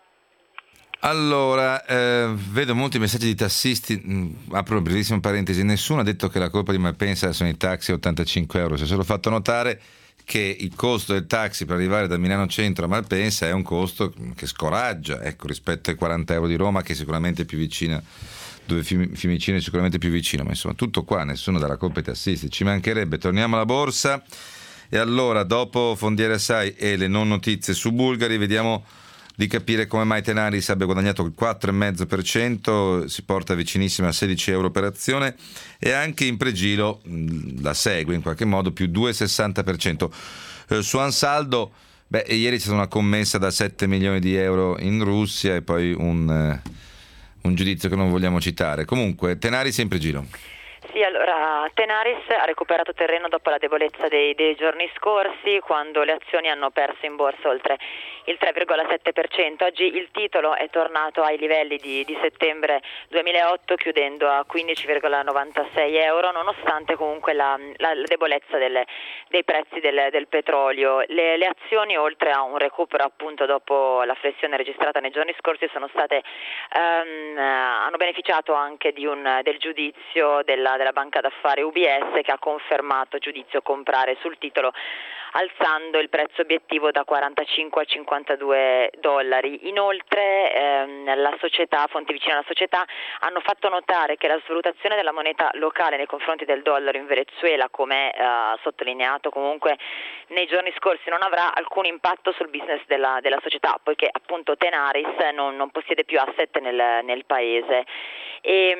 Allora, eh, vedo molti messaggi di tassisti, mh, apro una brevissima parentesi, nessuno ha detto che la colpa di Malpensa sono i taxi a ottantacinque euro, si è solo fatto notare che il costo del taxi per arrivare da Milano Centro a Malpensa è un costo che scoraggia, ecco, rispetto ai quaranta euro di Roma, che è sicuramente più vicina, dove Fiumicino è sicuramente più vicino, ma insomma tutto qua, nessuno dà la colpa ai tassisti, ci mancherebbe. Torniamo alla borsa, e allora dopo Fondiaria Sai e le non notizie su Bulgari vediamo di capire come mai Tenaris abbia guadagnato il quattro virgola cinque per cento, si porta vicinissima a sedici euro per azione, e anche Impregilo la segue in qualche modo, più due virgola sessanta per cento. Eh, su Ansaldo, beh, ieri c'è stata una commessa da sette milioni di euro in Russia, e poi un, eh, un giudizio che non vogliamo citare. Comunque Tenaris e Impregilo. Sì, allora Allora, Tenaris ha recuperato terreno dopo la debolezza dei, dei giorni scorsi, quando le azioni hanno perso in borsa oltre il tre virgola sette per cento. Oggi il titolo è tornato ai livelli di, di settembre duemilaotto, chiudendo a quindici virgola novantasei euro, nonostante comunque la, la, la debolezza delle, dei prezzi del, del petrolio. Le, le azioni, oltre a un recupero appunto dopo la flessione registrata nei giorni scorsi, sono state ehm, hanno beneficiato anche di un, del giudizio della, della banca d'affari U B S, che ha confermato giudizio comprare sul titolo, alzando il prezzo obiettivo da quarantacinque a cinquantadue dollari. Inoltre ehm, la società, fonti vicine alla società, hanno fatto notare che la svalutazione della moneta locale nei confronti del dollaro in Venezuela, come eh, sottolineato comunque nei giorni scorsi, non avrà alcun impatto sul business della, della società, poiché appunto Tenaris non, non possiede più asset nel, nel paese. E,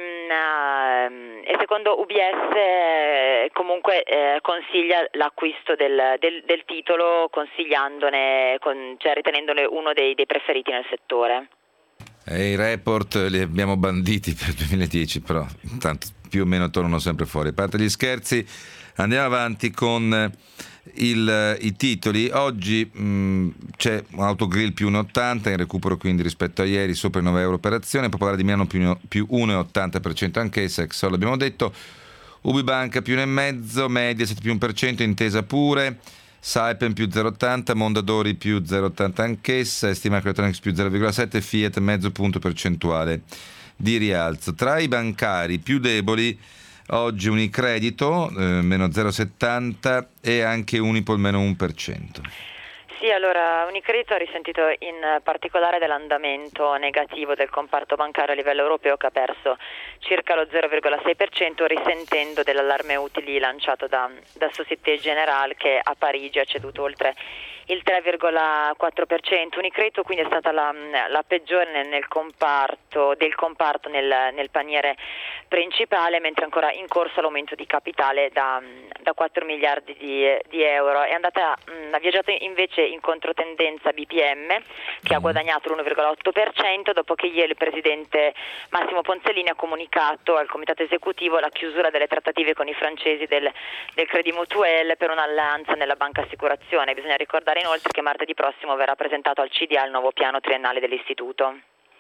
uh, e secondo U B S eh, comunque eh, consiglia l'acquisto del, del, del titolo, consigliandone, con, cioè ritenendone uno dei, dei preferiti nel settore. E i report li abbiamo banditi per il duemiladieci, però tanto più o meno tornano sempre fuori. A parte gli scherzi, andiamo avanti con il, i titoli. Oggi mh, c'è un Autogrill più uno virgola ottanta in recupero, quindi rispetto a ieri, sopra i nove euro per azione. Popolare di Milano più, più uno virgola ottanta per cento anch'essa, Exxon l'abbiamo detto. Ubibanca più uno virgola cinque, Mediaset più uno per cento, Intesa pure, Saipem più zero virgola ottanta, Mondadori più zero virgola ottanta anch'essa, S T Microelectronics più zero virgola sette, Fiat mezzo punto percentuale di rialzo. Tra i bancari più deboli oggi Unicredito eh, meno zero virgola settanta e anche Unipol meno uno per cento. Sì, allora Unicredito ha risentito in particolare dell'andamento negativo del comparto bancario a livello europeo, che ha perso circa lo zero virgola sei per cento, risentendo dell'allarme utili lanciato da, da Société Générale, che a Parigi ha ceduto oltre il tre virgola quattro per cento. Unicredito quindi è stata la, la peggiore nel, nel comparto del comparto nel, nel paniere principale, mentre ancora in corso l'aumento di capitale da, da quattro miliardi di, di euro. È andata mh, ha viaggiato invece in controtendenza B P M, che ha guadagnato l'uno virgola otto per cento dopo che ieri il presidente Massimo Ponzellini ha comunicato al comitato esecutivo la chiusura delle trattative con i francesi del, del Crédit Mutuel per un'alleanza nella banca assicurazione. Bisogna ricordare inoltre che martedì prossimo verrà presentato al C D A il nuovo piano triennale dell'istituto.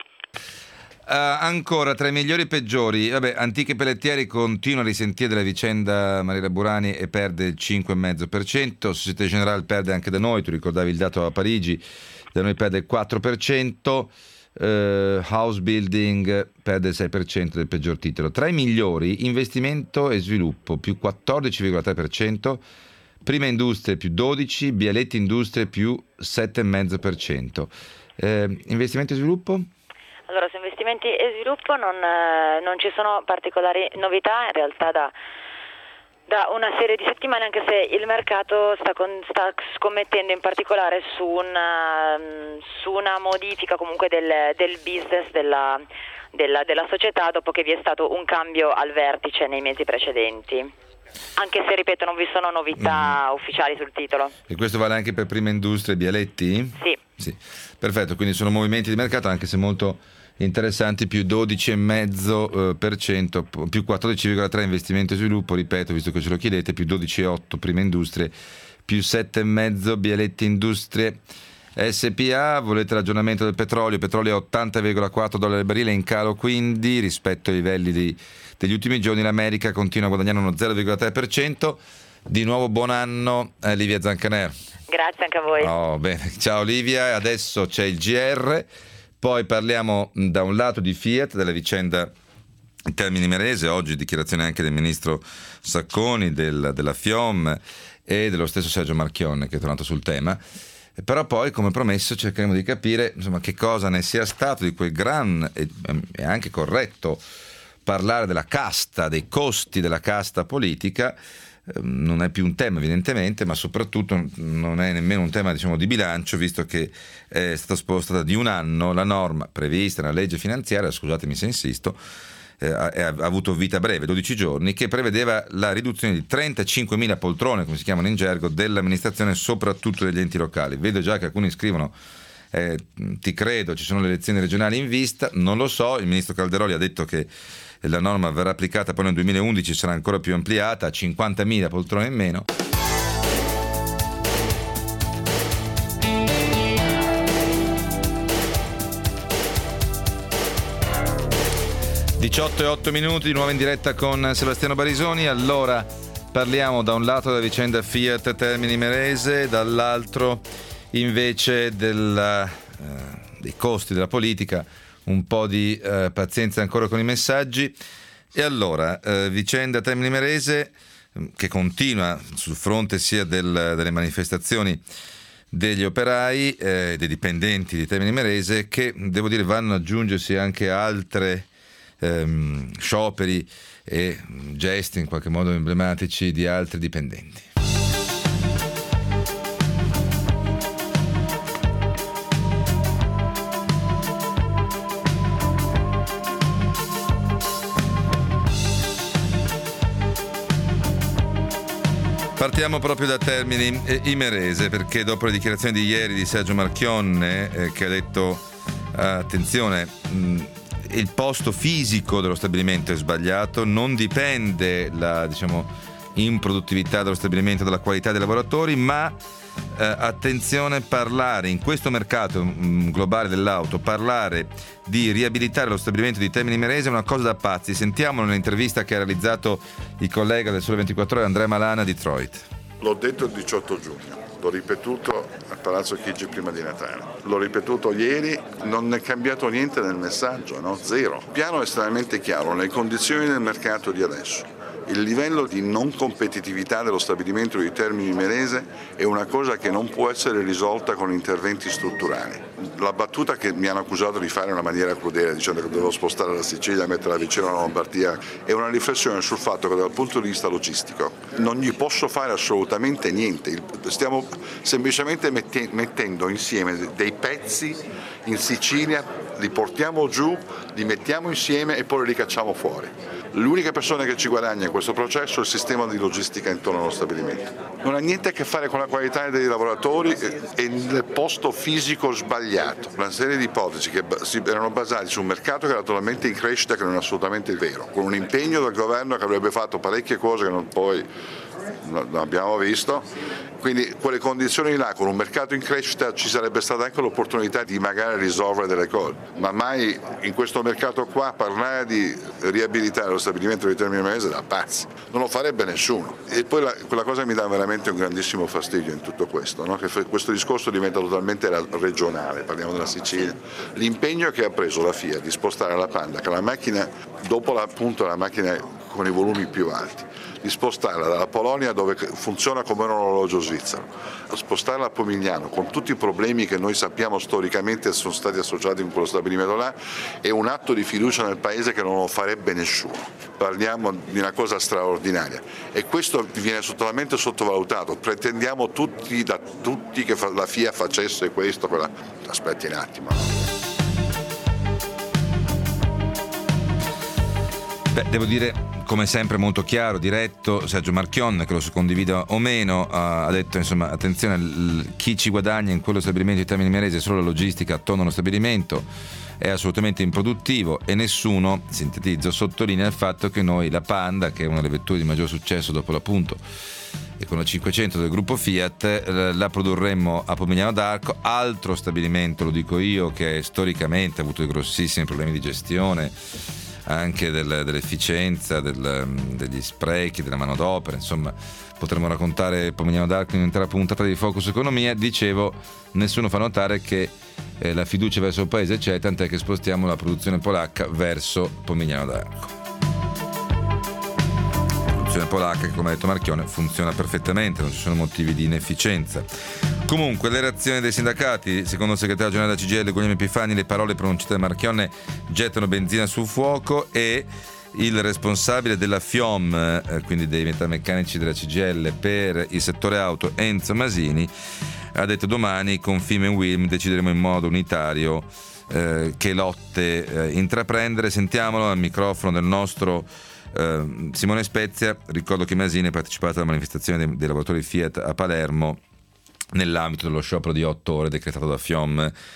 Uh, ancora tra i migliori e peggiori, vabbè, Antiche Pellettieri continua a risentire della vicenda Mariella Burani e perde il cinque virgola cinque per cento, Société Générale perde anche da noi, tu ricordavi il dato a Parigi, da noi perde il quattro per cento, uh, House Building perde il sei per cento del peggior titolo. Tra i migliori investimento e sviluppo più quattordici virgola tre per cento, Prima Industrie più dodici, Bialetti Industrie più sette virgola cinque per cento. Eh, investimento e sviluppo? Allora, su investimenti e sviluppo non, eh, non ci sono particolari novità, in realtà da, da una serie di settimane, anche se il mercato sta, con, sta scommettendo in particolare su una, su una modifica comunque del, del business della, della, della società, dopo che vi è stato un cambio al vertice nei mesi precedenti. Anche se, ripeto, non vi sono novità mm. ufficiali sul titolo. E questo vale anche per Prima Industrie e Bialetti? Sì. Sì. Perfetto, quindi sono movimenti di mercato anche se molto interessanti, più dodici virgola cinque per cento, più quattordici virgola tre per cento investimento e sviluppo, ripeto, visto che ce lo chiedete, più dodici virgola otto per cento Prima Industrie, più sette virgola cinque per cento Bialetti Industrie S P A. Volete l'aggiornamento del petrolio? Petrolio a ottanta virgola quattro dollari al barile, in calo quindi rispetto ai livelli di, degli ultimi giorni. L'America continua a guadagnare uno zero virgola tre per cento. Di nuovo buon anno a Livia Zancanero. Grazie anche a voi. Oh, bene. Ciao Livia, adesso c'è il G R, poi parliamo da un lato di Fiat, della vicenda Termini Imerese, oggi dichiarazione anche del ministro Sacconi, del, della FIOM e dello stesso Sergio Marchionne, che è tornato sul tema. Però poi, come promesso, cercheremo di capire insomma che cosa ne sia stato di quel gran e, e anche corretto parlare della casta, dei costi della casta politica. Non è più un tema evidentemente, ma soprattutto non è nemmeno un tema, diciamo, di bilancio, visto che è stata spostata di un anno la norma prevista nella legge finanziaria, scusatemi se insisto, eh, ha, ha avuto vita breve, dodici giorni, che prevedeva la riduzione di trentacinquemila poltrone, come si chiamano in gergo, dell'amministrazione, soprattutto degli enti locali. Vedo già che alcuni scrivono eh, ti credo, ci sono le elezioni regionali in vista, non lo so, il ministro Calderoli ha detto che la norma verrà applicata poi nel duemilaundici, sarà ancora più ampliata a cinquantamila poltrone in meno. diciotto e otto minuti, di nuovo in diretta con Sebastiano Barisoni. Allora parliamo da un lato della vicenda Fiat Termini Imerese, dall'altro invece della, eh, dei costi della politica. Un po' di eh, pazienza ancora con i messaggi. E allora, eh, vicenda Termini Imerese, che continua sul fronte sia del, delle manifestazioni degli operai, eh, dei dipendenti di Termini Imerese, che devo dire vanno ad aggiungersi anche altre ehm, scioperi e gesti in qualche modo emblematici di altri dipendenti. Partiamo proprio da Termini Imerese, perché dopo le dichiarazioni di ieri di Sergio Marchionne, eh, che ha detto eh, attenzione, mh, il posto fisico dello stabilimento è sbagliato, non dipende la diciamo improduttività dello stabilimento dalla qualità dei lavoratori, ma eh, attenzione, parlare in questo mercato mh, globale dell'auto, parlare di riabilitare lo stabilimento di Termini Imerese è una cosa da pazzi. Sentiamolo nell'intervista che ha realizzato il collega del Sole ventiquattro Ore Andrea Malana a Detroit. L'ho detto il diciotto giugno, l'ho ripetuto a Palazzo Chigi prima di Natale, l'ho ripetuto ieri, non è cambiato niente nel messaggio, no? Zero. Il piano è estremamente chiaro, le condizioni del mercato di adesso. Il livello di non competitività dello stabilimento di Termini Imerese è una cosa che non può essere risolta con interventi strutturali. La battuta che mi hanno accusato di fare in una maniera crudele, dicendo che dovevo spostare la Sicilia e metterla vicino alla Lombardia, è una riflessione sul fatto che dal punto di vista logistico non gli posso fare assolutamente niente. Stiamo semplicemente mettendo insieme dei pezzi in Sicilia, li portiamo giù, li mettiamo insieme e poi li ricacciamo fuori. L'unica persona che ci guadagna in questo processo è il sistema di logistica intorno allo stabilimento. Non ha niente a che fare con la qualità dei lavoratori e il posto fisico sbagliato. Una serie di ipotesi che erano basate su un mercato che era totalmente in crescita, che non è assolutamente vero, con un impegno del governo che avrebbe fatto parecchie cose che non poi non abbiamo visto. Quindi quelle condizioni là, con un mercato in crescita, ci sarebbe stata anche l'opportunità di magari risolvere delle cose, ma mai in questo mercato qua parlare di riabilitare lo stabilimento di Termini Imerese da pazzi, non lo farebbe nessuno. E poi la, quella cosa mi dà veramente un grandissimo fastidio in tutto questo, no? Che questo discorso diventa totalmente regionale, parliamo della Sicilia. L'impegno che ha preso la Fiat di spostare la Panda, che è la macchina, dopo appunto la macchina con i volumi più alti, di spostarla dalla Polonia, dove funziona come un orologio svizzero, a spostarla a Pomigliano con tutti i problemi che noi sappiamo storicamente sono stati associati con quello stabilimento là, è un atto di fiducia nel paese che non lo farebbe nessuno. Parliamo di una cosa straordinaria e questo viene totalmente sottovalutato. Pretendiamo tutti da tutti che la F I A facesse questo, quella. Aspetti un attimo. Beh, devo dire, come sempre molto chiaro, diretto, Sergio Marchionne, che lo condivida o meno, ha detto insomma attenzione, chi ci guadagna in quello stabilimento di Termini Imerese è solo la logistica attorno allo stabilimento, è assolutamente improduttivo e nessuno, sintetizzo, sottolinea il fatto che noi la Panda, che è una delle vetture di maggior successo dopo la Punto e con la cinquecento del gruppo Fiat, la produrremmo a Pomigliano d'Arco, altro stabilimento, lo dico io, che storicamente ha avuto dei grossissimi problemi di gestione, anche del, dell'efficienza, del, degli sprechi, della manodopera, insomma potremmo raccontare Pomigliano d'Arco in un'intera puntata di Focus Economia. Dicevo, nessuno fa notare che eh, la fiducia verso il paese c'è, tant'è che spostiamo la produzione polacca verso Pomigliano d'Arco. La produzione polacca che, come ha detto Marchionne, funziona perfettamente, non ci sono motivi di inefficienza. Comunque, le reazioni dei sindacati, secondo il segretario generale della C G I L Guglielmo Epifani, le parole pronunciate da Marchionne gettano benzina sul fuoco e il responsabile della F I O M, eh, quindi dei metalmeccanici della C G I L per il settore auto, Enzo Masini, ha detto: domani con F I M e Wilm decideremo in modo unitario eh, che lotte eh, intraprendere. Sentiamolo al microfono del nostro eh, Simone Spezia. Ricordo che Masini ha partecipato alla manifestazione dei, dei lavoratori Fiat a Palermo nell'ambito dello sciopero di otto ore decretato da F I O M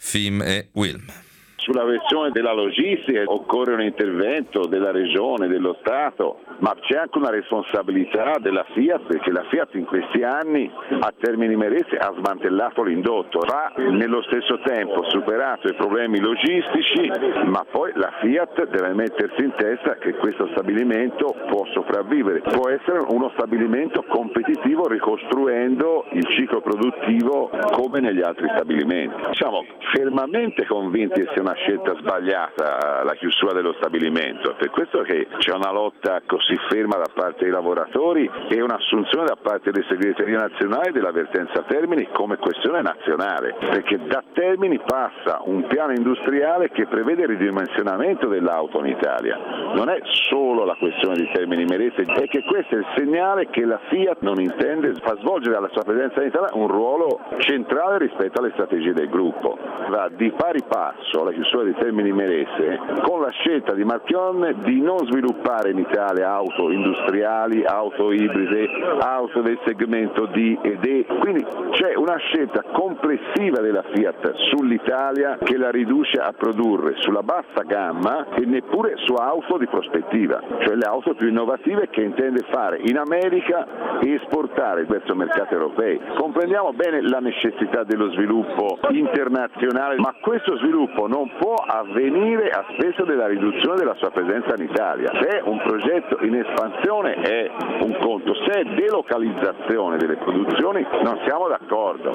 F I M e U I L M. Sulla questione della logistica occorre un intervento della Regione, dello Stato, ma c'è anche una responsabilità della Fiat, perché la Fiat in questi anni a Termini Imerese ha smantellato l'indotto, ha nello stesso tempo superato i problemi logistici, ma poi la Fiat deve mettersi in testa che questo stabilimento può sopravvivere, può essere uno stabilimento competitivo ricostruendo il ciclo produttivo come negli altri stabilimenti. Siamo fermamente convinti che sia una scelta sbagliata la chiusura dello stabilimento, per questo che c'è una lotta così ferma da parte dei lavoratori e un'assunzione da parte delle segreterie nazionali dell'avvertenza Termini come questione nazionale, perché da Termini passa un piano industriale che prevede il ridimensionamento dell'auto in Italia. Non è solo la questione di Termini Imerese, è che questo è il segnale che la Fiat non intende far svolgere alla sua presenza in Italia un ruolo centrale rispetto alle strategie del gruppo. Va di pari passo la chiusura di Termini Imerese con la scelta di Marchionne di non sviluppare in Italia auto industriali, auto ibride, auto del segmento D ed E. Quindi c'è una scelta complessiva della Fiat sull'Italia che la riduce a produrre sulla bassa gamma e neppure su auto di prospettiva, cioè le auto più innovative che intende fare in America e esportare verso mercati europei. Comprendiamo bene la necessità dello sviluppo internazionale, ma questo sviluppo non può avvenire a spese della riduzione della sua presenza in Italia. Se è un progetto in espansione è un conto, se è delocalizzazione delle produzioni non siamo d'accordo.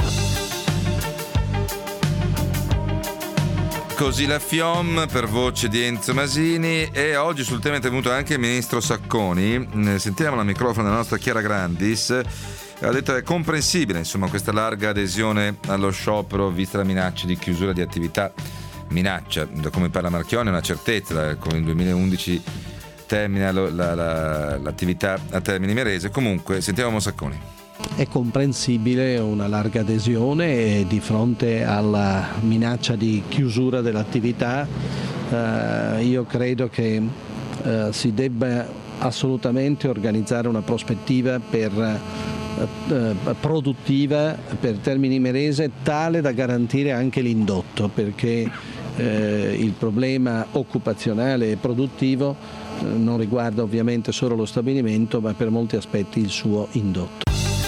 Così la F I O M per voce di Enzo Masini, e oggi sul tema è intervenuto anche il ministro Sacconi. Sentiamo al microfono della nostra Chiara Grandis. Ha detto che è comprensibile insomma questa larga adesione allo sciopero vista la minaccia di chiusura di attività. Minaccia, da come parla Marchionne, è una certezza, come nel duemilaundici termina lo, la, la, l'attività a Termini Imerese. Comunque sentiamo Sacconi. È comprensibile una larga adesione di fronte alla minaccia di chiusura dell'attività. Eh, io credo che eh, si debba assolutamente organizzare una prospettiva per, eh, produttiva per Termini Imerese tale da garantire anche l'indotto, perché eh, il problema occupazionale e produttivo eh, non riguarda ovviamente solo lo stabilimento, ma per molti aspetti il suo indotto.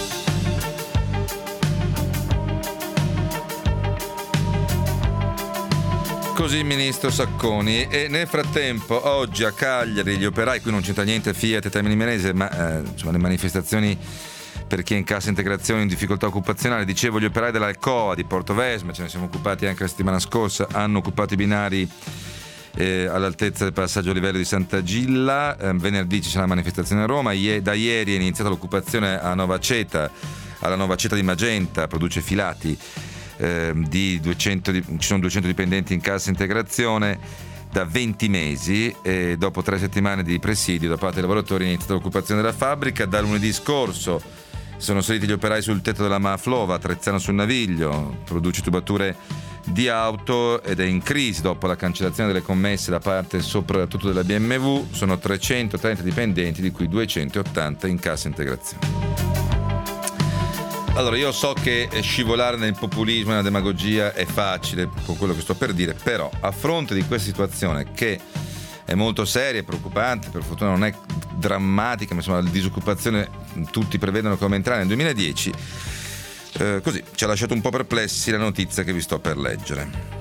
Così il ministro Sacconi. E nel frattempo oggi a Cagliari gli operai, qui non c'entra niente Fiat e Termini Imerese, ma eh, insomma, le manifestazioni per chi è in cassa integrazione in difficoltà occupazionale. Dicevo, gli operai dell'Alcoa di Portovesme, ce ne siamo occupati anche la settimana scorsa, hanno occupato i binari eh, all'altezza del passaggio a livello di Sant'Agilla. Eh, venerdì ci sarà la manifestazione a Roma. Ie- da ieri è iniziata l'occupazione a Novaceta, alla Novaceta di Magenta, produce filati. Eh, di duecento, ci sono duecento dipendenti in cassa integrazione da venti mesi, e dopo tre settimane di presidio da parte dei lavoratori è iniziata l'occupazione della fabbrica. Da lunedì scorso sono saliti gli operai sul tetto della Maflova, Trezzano sul Naviglio, produce tubature di auto ed è in crisi dopo la cancellazione delle commesse da parte soprattutto della B M W. Sono trecentotrenta dipendenti, di cui duecentottanta in cassa integrazione. Allora, io so che scivolare nel populismo e nella demagogia è facile con quello che sto per dire, però a fronte di questa situazione che è molto seria e preoccupante, per fortuna non è drammatica, ma insomma la disoccupazione tutti prevedono che aumenterà nel duemiladieci, eh, così ci ha lasciato un po' perplessi la notizia che vi sto per leggere,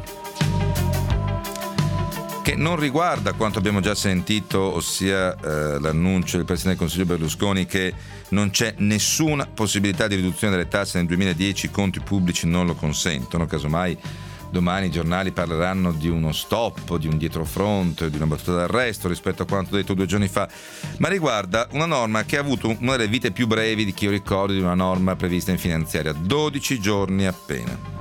che non riguarda quanto abbiamo già sentito, ossia eh, l'annuncio del Presidente del Consiglio Berlusconi che non c'è nessuna possibilità di riduzione delle tasse nel duemiladieci, i conti pubblici non lo consentono. Casomai domani i giornali parleranno di uno stop, di un dietrofront, di una battuta d'arresto rispetto a quanto detto due giorni fa, ma riguarda una norma che ha avuto una delle vite più brevi di chi io ricordo di una norma prevista in finanziaria, dodici giorni appena.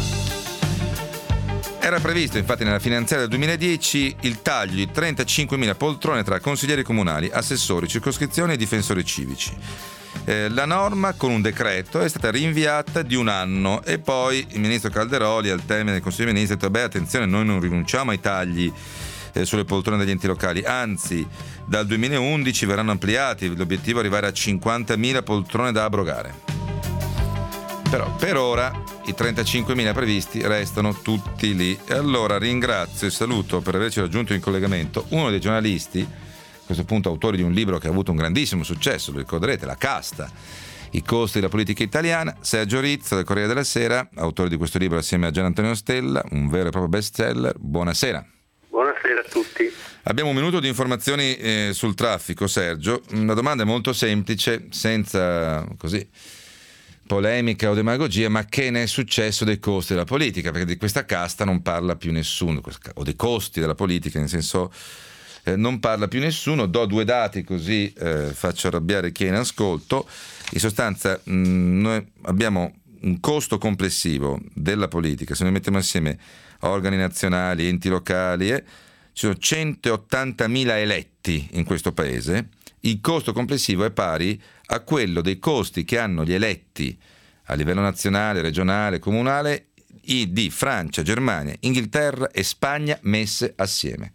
Era previsto infatti nella finanziaria del duemiladieci il taglio di trentacinquemila poltrone tra consiglieri comunali, assessori, circoscrizioni e difensori civici. Eh, la norma con un decreto è stata rinviata di un anno e poi il ministro Calderoli al termine del Consiglio dei Ministri ha detto: beh, attenzione, noi non rinunciamo ai tagli eh, sulle poltrone degli enti locali, anzi dal duemilaundici verranno ampliati, l'obiettivo è arrivare a cinquantamila poltrone da abrogare. Però per ora i trentacinquemila previsti restano tutti lì. E allora ringrazio e saluto per averci raggiunto in collegamento uno dei giornalisti, a questo punto autori di un libro che ha avuto un grandissimo successo, lo ricorderete, La Casta, i costi della politica italiana, Sergio Rizzo del Corriere della Sera, autore di questo libro assieme a Gian Antonio Stella, un vero e proprio bestseller. Buonasera. Buonasera a tutti. Abbiamo un minuto di informazioni eh, sul traffico, Sergio. Una domanda molto semplice, senza così polemica o demagogia, ma che ne è successo dei costi della politica? Perché di questa casta non parla più nessuno, o dei costi della politica, nel senso eh, non parla più nessuno. Do due dati così eh, faccio arrabbiare chi è in ascolto. In sostanza mh, noi abbiamo un costo complessivo della politica, se noi mettiamo assieme organi nazionali, enti locali, eh, ci sono centottantamila eletti in questo paese. Il costo complessivo è pari a quello dei costi che hanno gli eletti a livello nazionale, regionale, comunale di Francia, Germania, Inghilterra e Spagna messe assieme.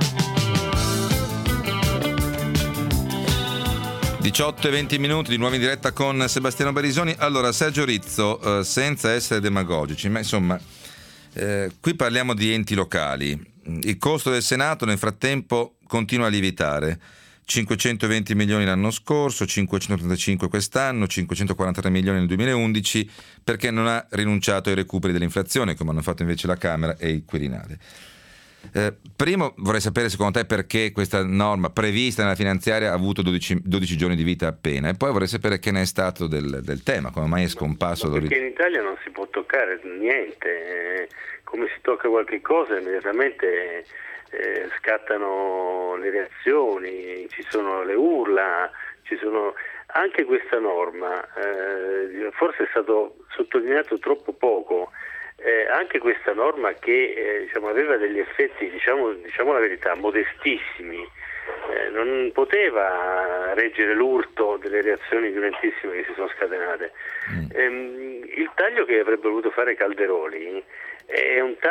diciotto e venti minuti di nuovo in diretta con Sebastiano Barisoni. Allora, Sergio Rizzo, eh, senza essere demagogici, ma insomma, eh, qui parliamo di enti locali. Il costo del Senato nel frattempo continua a lievitare. cinquecentoventi milioni l'anno scorso, cinquecentottantacinque quest'anno, cinquecentoquarantatré milioni nel duemilaundici, perché non ha rinunciato ai recuperi dell'inflazione, come hanno fatto invece la Camera e il Quirinale. Eh, primo vorrei sapere secondo te perché questa norma prevista nella finanziaria ha avuto dodici, dodici giorni di vita appena, e poi vorrei sapere che ne è stato del, del tema, come mai è scomparso. Ma perché in Italia non si può toccare niente, come si tocca qualche cosa immediatamente Eh, scattano le reazioni, ci sono le urla, ci sono anche questa norma, eh, forse è stato sottolineato troppo poco, eh, anche questa norma che eh, diciamo, aveva degli effetti, diciamo, diciamo la verità, modestissimi, eh, non poteva reggere l'urto delle reazioni violentissime che si sono scatenate. Mm. Ehm, il taglio che avrebbe voluto fare Calderoli è un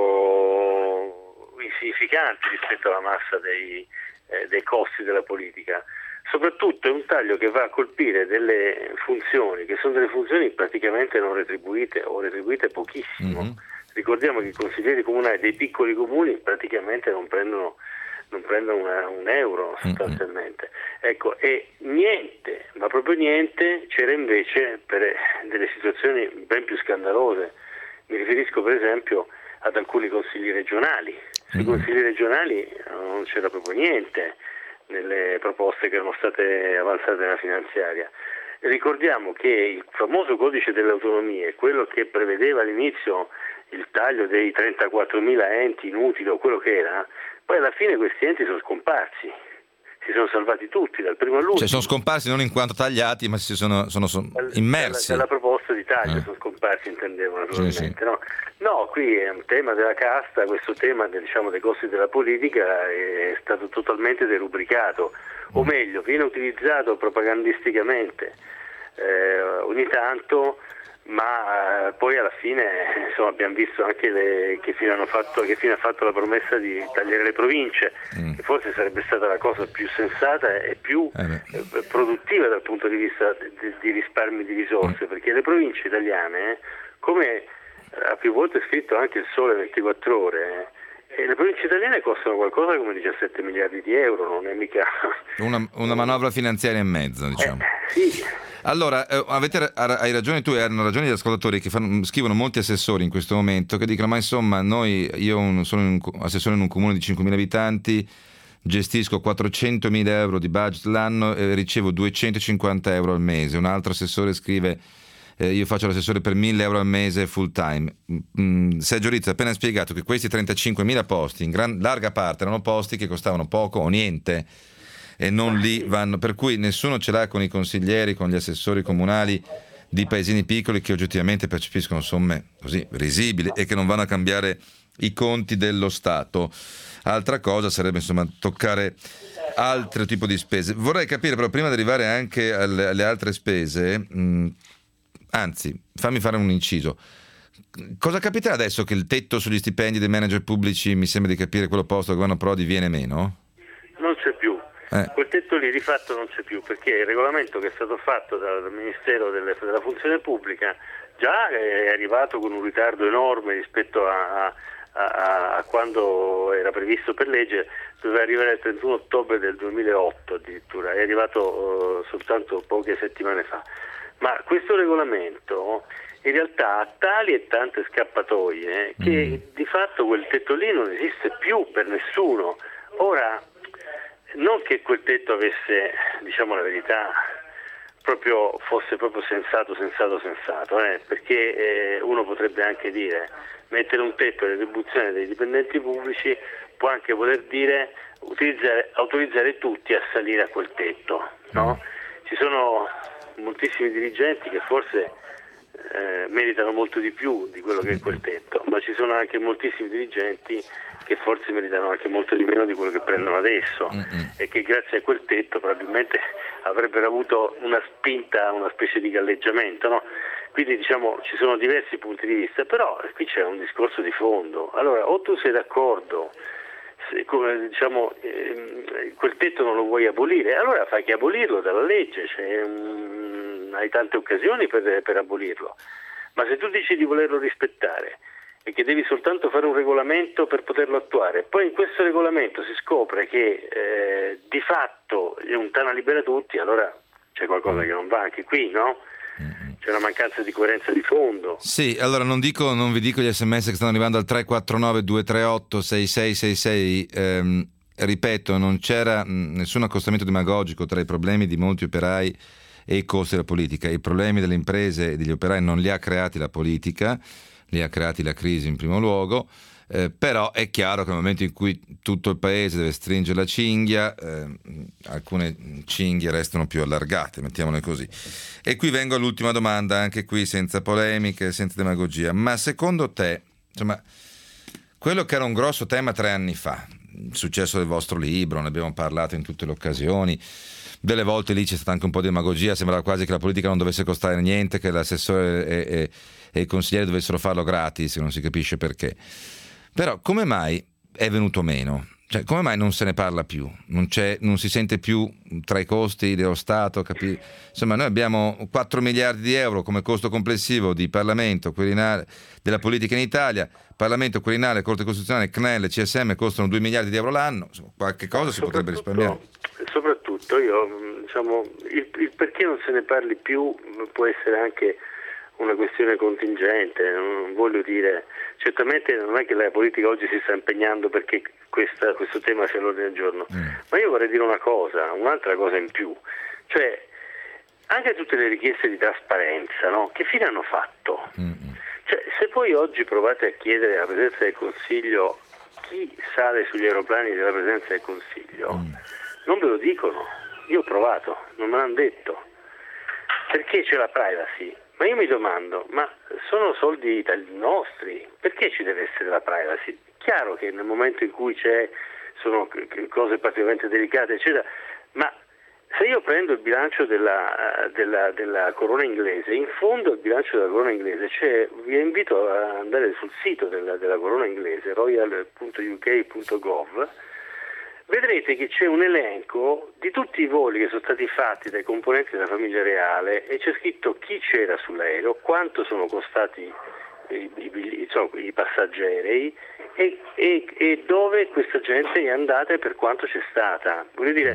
taglio insignificanti rispetto alla massa dei, eh, dei costi della politica. Soprattutto è un taglio che va a colpire delle funzioni che sono delle funzioni praticamente non retribuite o retribuite pochissimo. Mm-hmm. Ricordiamo che i consiglieri comunali dei piccoli comuni praticamente non prendono, non prendono una, un euro sostanzialmente. Mm-hmm. Ecco, e niente, ma proprio niente c'era invece per delle situazioni ben più scandalose. Mi riferisco per esempio ad alcuni consigli regionali. Sui consigli regionali non c'era proprio niente nelle proposte che erano state avanzate nella finanziaria. Ricordiamo che il famoso codice delle autonomie, quello che prevedeva all'inizio il taglio dei trentaquattromila enti inutili o quello che era, poi alla fine questi enti sono scomparsi. Si sono salvati tutti, dal primo all'ultimo. Cioè sono scomparsi non in quanto tagliati, ma si sono, sono, sono immersi. Dalla proposta di taglio eh. sono scomparsi, intendevo naturalmente. Sì, sì. No? no, qui è un tema della casta, questo tema diciamo, dei costi della politica è stato totalmente derubricato, mm. o meglio, viene utilizzato propagandisticamente eh, ogni tanto, ma eh, poi alla fine insomma, abbiamo visto anche le, che, fine hanno fatto, che fine ha fatto la promessa di tagliare le province, mm. che forse sarebbe stata la cosa più sensata e più eh produttiva dal punto di vista di, di risparmi di risorse, mm. perché le province italiane, eh, come ha più volte scritto anche il Sole ventiquattro ore, eh, le province italiane costano qualcosa come diciassette miliardi di euro, non è mica una, una manovra finanziaria e mezzo, diciamo. Eh, sì. Allora, eh, avete, hai ragione tu e hanno ragione gli ascoltatori che fanno, scrivono molti assessori in questo momento che dicono ma insomma noi, io un, sono un assessore in un comune di cinquemila abitanti, gestisco quattrocentomila euro di budget l'anno e ricevo duecentocinquanta euro al mese. Un altro assessore scrive eh, io faccio l'assessore per mille euro al mese full time. Mm, Sergio Rizzo ha appena spiegato che questi trentacinquemila posti in gran, larga parte erano posti che costavano poco o niente e non lì vanno, per cui nessuno ce l'ha con i consiglieri, con gli assessori comunali di paesini piccoli che oggettivamente percepiscono somme così risibili e che non vanno a cambiare i conti dello Stato. Altra cosa sarebbe insomma toccare altro tipo di spese. Vorrei capire però prima di arrivare anche alle, alle altre spese, mh, anzi fammi fare un inciso. Cosa capiterà adesso che il tetto sugli stipendi dei manager pubblici, mi sembra di capire quello posto al governo Prodi, viene meno? Non c'è più. Eh. Quel tetto lì di fatto non c'è più perché il regolamento che è stato fatto dal Ministero delle, della Funzione Pubblica già è arrivato con un ritardo enorme rispetto a, a, a quando era previsto per legge, doveva arrivare il trentuno ottobre del duemilaotto addirittura, è arrivato uh, soltanto poche settimane fa. Ma questo regolamento in realtà ha tali e tante scappatoie che mm. di fatto quel tetto lì non esiste più per nessuno. Ora, non che quel tetto avesse, diciamo la verità, proprio fosse proprio sensato, sensato, sensato, eh, perché eh, uno potrebbe anche dire mettere un tetto alle retribuzioni dei dipendenti pubblici può anche voler dire utilizzare, autorizzare tutti a salire a quel tetto, no? Ci sono moltissimi dirigenti che forse eh, meritano molto di più di quello che è quel tetto, ma ci sono anche moltissimi dirigenti che forse meritano anche molto di meno di quello che prendono adesso mm-hmm. e che grazie a quel tetto probabilmente avrebbero avuto una spinta, una specie di galleggiamento, no? Quindi diciamo ci sono diversi punti di vista, però qui c'è un discorso di fondo. Allora, o tu sei d'accordo, se, come, diciamo, eh, quel tetto non lo vuoi abolire, allora fai che abolirlo dalla legge, cioè, um, hai tante occasioni per, per abolirlo, ma se tu dici di volerlo rispettare e che devi soltanto fare un regolamento per poterlo attuare, poi in questo regolamento si scopre che eh, di fatto è un tana libera tutti, allora c'è qualcosa che non va anche qui, no? C'è una mancanza di coerenza di fondo. Sì, allora non dico, non vi dico gli sms che stanno arrivando al tre quattro nove due tre otto sei sei sei sei, ehm, ripeto, non c'era mh, nessun accostamento demagogico tra i problemi di molti operai e i costi della politica. I problemi delle imprese e degli operai non li ha creati la politica, li ha creati la crisi in primo luogo, eh, però è chiaro che nel momento in cui tutto il paese deve stringere la cinghia, eh, alcune cinghie restano più allargate, mettiamole così. E qui vengo all'ultima domanda, anche qui senza polemiche, senza demagogia, ma secondo te, insomma, quello che era un grosso tema tre anni fa, il successo del vostro libro, ne abbiamo parlato in tutte le occasioni, delle volte lì c'è stata anche un po' di demagogia, sembrava quasi che la politica non dovesse costare niente, che l'assessore e, e, e i consiglieri dovessero farlo gratis, non si capisce perché. Però come mai è venuto meno? Cioè, come mai non se ne parla più? Non, c'è, non si sente più tra i costi dello Stato? Capi... Insomma, noi abbiamo quattro miliardi di euro come costo complessivo di Parlamento, Quirinale, della politica in Italia. Parlamento, Quirinale, Corte Costituzionale, C N E L, C S M costano due miliardi di euro l'anno. Insomma, qualche cosa si potrebbe risparmiare. Soprattutto io, diciamo, il, il perché non se ne parli più può essere anche una questione contingente, non voglio dire, certamente non è che la politica oggi si sta impegnando perché questa, questo tema sia all'ordine del giorno, mm. ma io vorrei dire una cosa, un'altra cosa in più, cioè anche tutte le richieste di trasparenza, no? Che fine hanno fatto? Mm. Cioè, se poi oggi provate a chiedere alla Presidenza del Consiglio chi sale sugli aeroplani della Presidenza del Consiglio, mm. non ve lo dicono, io ho provato, non me l'hanno detto, perché c'è la privacy. Ma io mi domando, ma sono soldi nostri, perché ci deve essere la privacy? Chiaro che nel momento in cui c'è, sono cose particolarmente delicate, eccetera, ma se io prendo il bilancio della, della, della corona inglese, in fondo al bilancio della corona inglese, cioè, vi invito ad andare sul sito della, della corona inglese, royal punto u k punto gov, vedrete che c'è un elenco di tutti i voli che sono stati fatti dai componenti della famiglia reale e c'è scritto chi c'era sull'aereo, quanto sono costati i, i, insomma, i passeggeri e, e, e dove questa gente è andata e per quanto c'è stata. Voglio dire,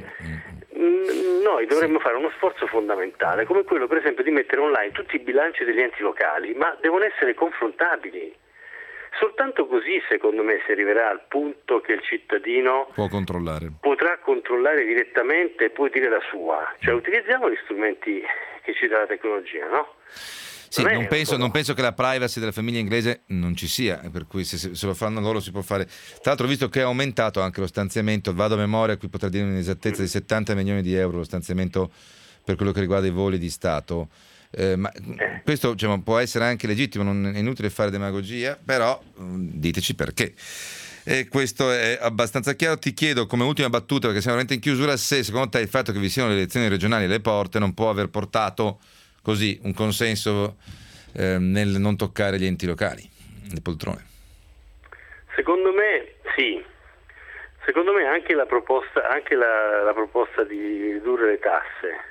noi dovremmo fare uno sforzo fondamentale come quello per esempio di mettere online tutti i bilanci degli enti locali, ma devono essere confrontabili. Soltanto così, secondo me, si arriverà al punto che il cittadino può controllare. potrà controllare direttamente e può dire la sua. Cioè, utilizziamo gli strumenti che ci dà la tecnologia, no? Sì, non, non, penso, non penso che la privacy della famiglia inglese non ci sia, per cui se, se lo fanno loro si può fare. Tra l'altro, visto che è aumentato anche lo stanziamento, vado a memoria, qui potrei dire un'esattezza di settanta milioni di euro lo stanziamento per quello che riguarda i voli di Stato. Eh, ma eh. questo diciamo, può essere anche legittimo, non è inutile fare demagogia, però diteci perché. E questo è abbastanza chiaro. Ti chiedo come ultima battuta, perché siamo veramente in chiusura, se secondo te il fatto che vi siano le elezioni regionali alle porte non può aver portato così un consenso eh, nel non toccare gli enti locali, le poltrone. Secondo me sì, secondo me anche la proposta, anche la, la proposta di ridurre le tasse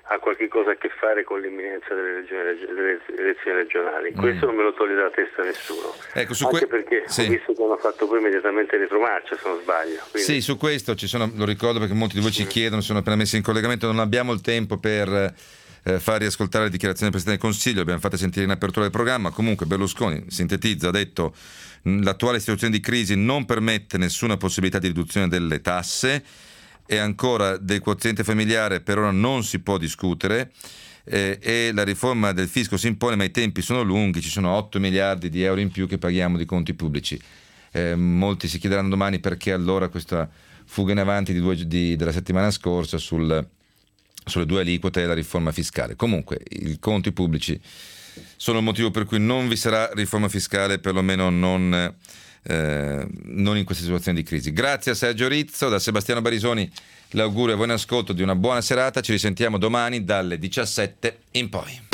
ha qualche cosa a che fare con l'imminenza delle, regioni, delle elezioni regionali. Questo mm. non me lo toglie dalla testa nessuno. Ecco, su Anche que- perché sì. ho visto che hanno fatto poi immediatamente retromarcia, se non sbaglio. Quindi... Sì, su questo ci sono, lo ricordo perché molti di voi ci chiedono, sono appena messi in collegamento, non abbiamo il tempo per eh, far riascoltare le dichiarazioni del Presidente del Consiglio, le abbiamo fatte sentire in apertura del programma. Comunque Berlusconi, sintetizza, ha detto: l'attuale situazione di crisi non permette nessuna possibilità di riduzione delle tasse, e ancora del quoziente familiare per ora non si può discutere, eh, e la riforma del fisco si impone, ma i tempi sono lunghi, ci sono otto miliardi di euro in più che paghiamo di conti pubblici. Eh, molti si chiederanno domani perché allora questa fuga in avanti di due, di, della settimana scorsa sul, sulle due aliquote e la riforma fiscale. Comunque i conti pubblici sono il motivo per cui non vi sarà riforma fiscale, perlomeno non... Eh, non in questa situazione di crisi. Grazie a Sergio Rizzo, da Sebastiano Barisoni l'augurio e buon ascolto di una buona serata. Ci risentiamo domani dalle diciassette in poi.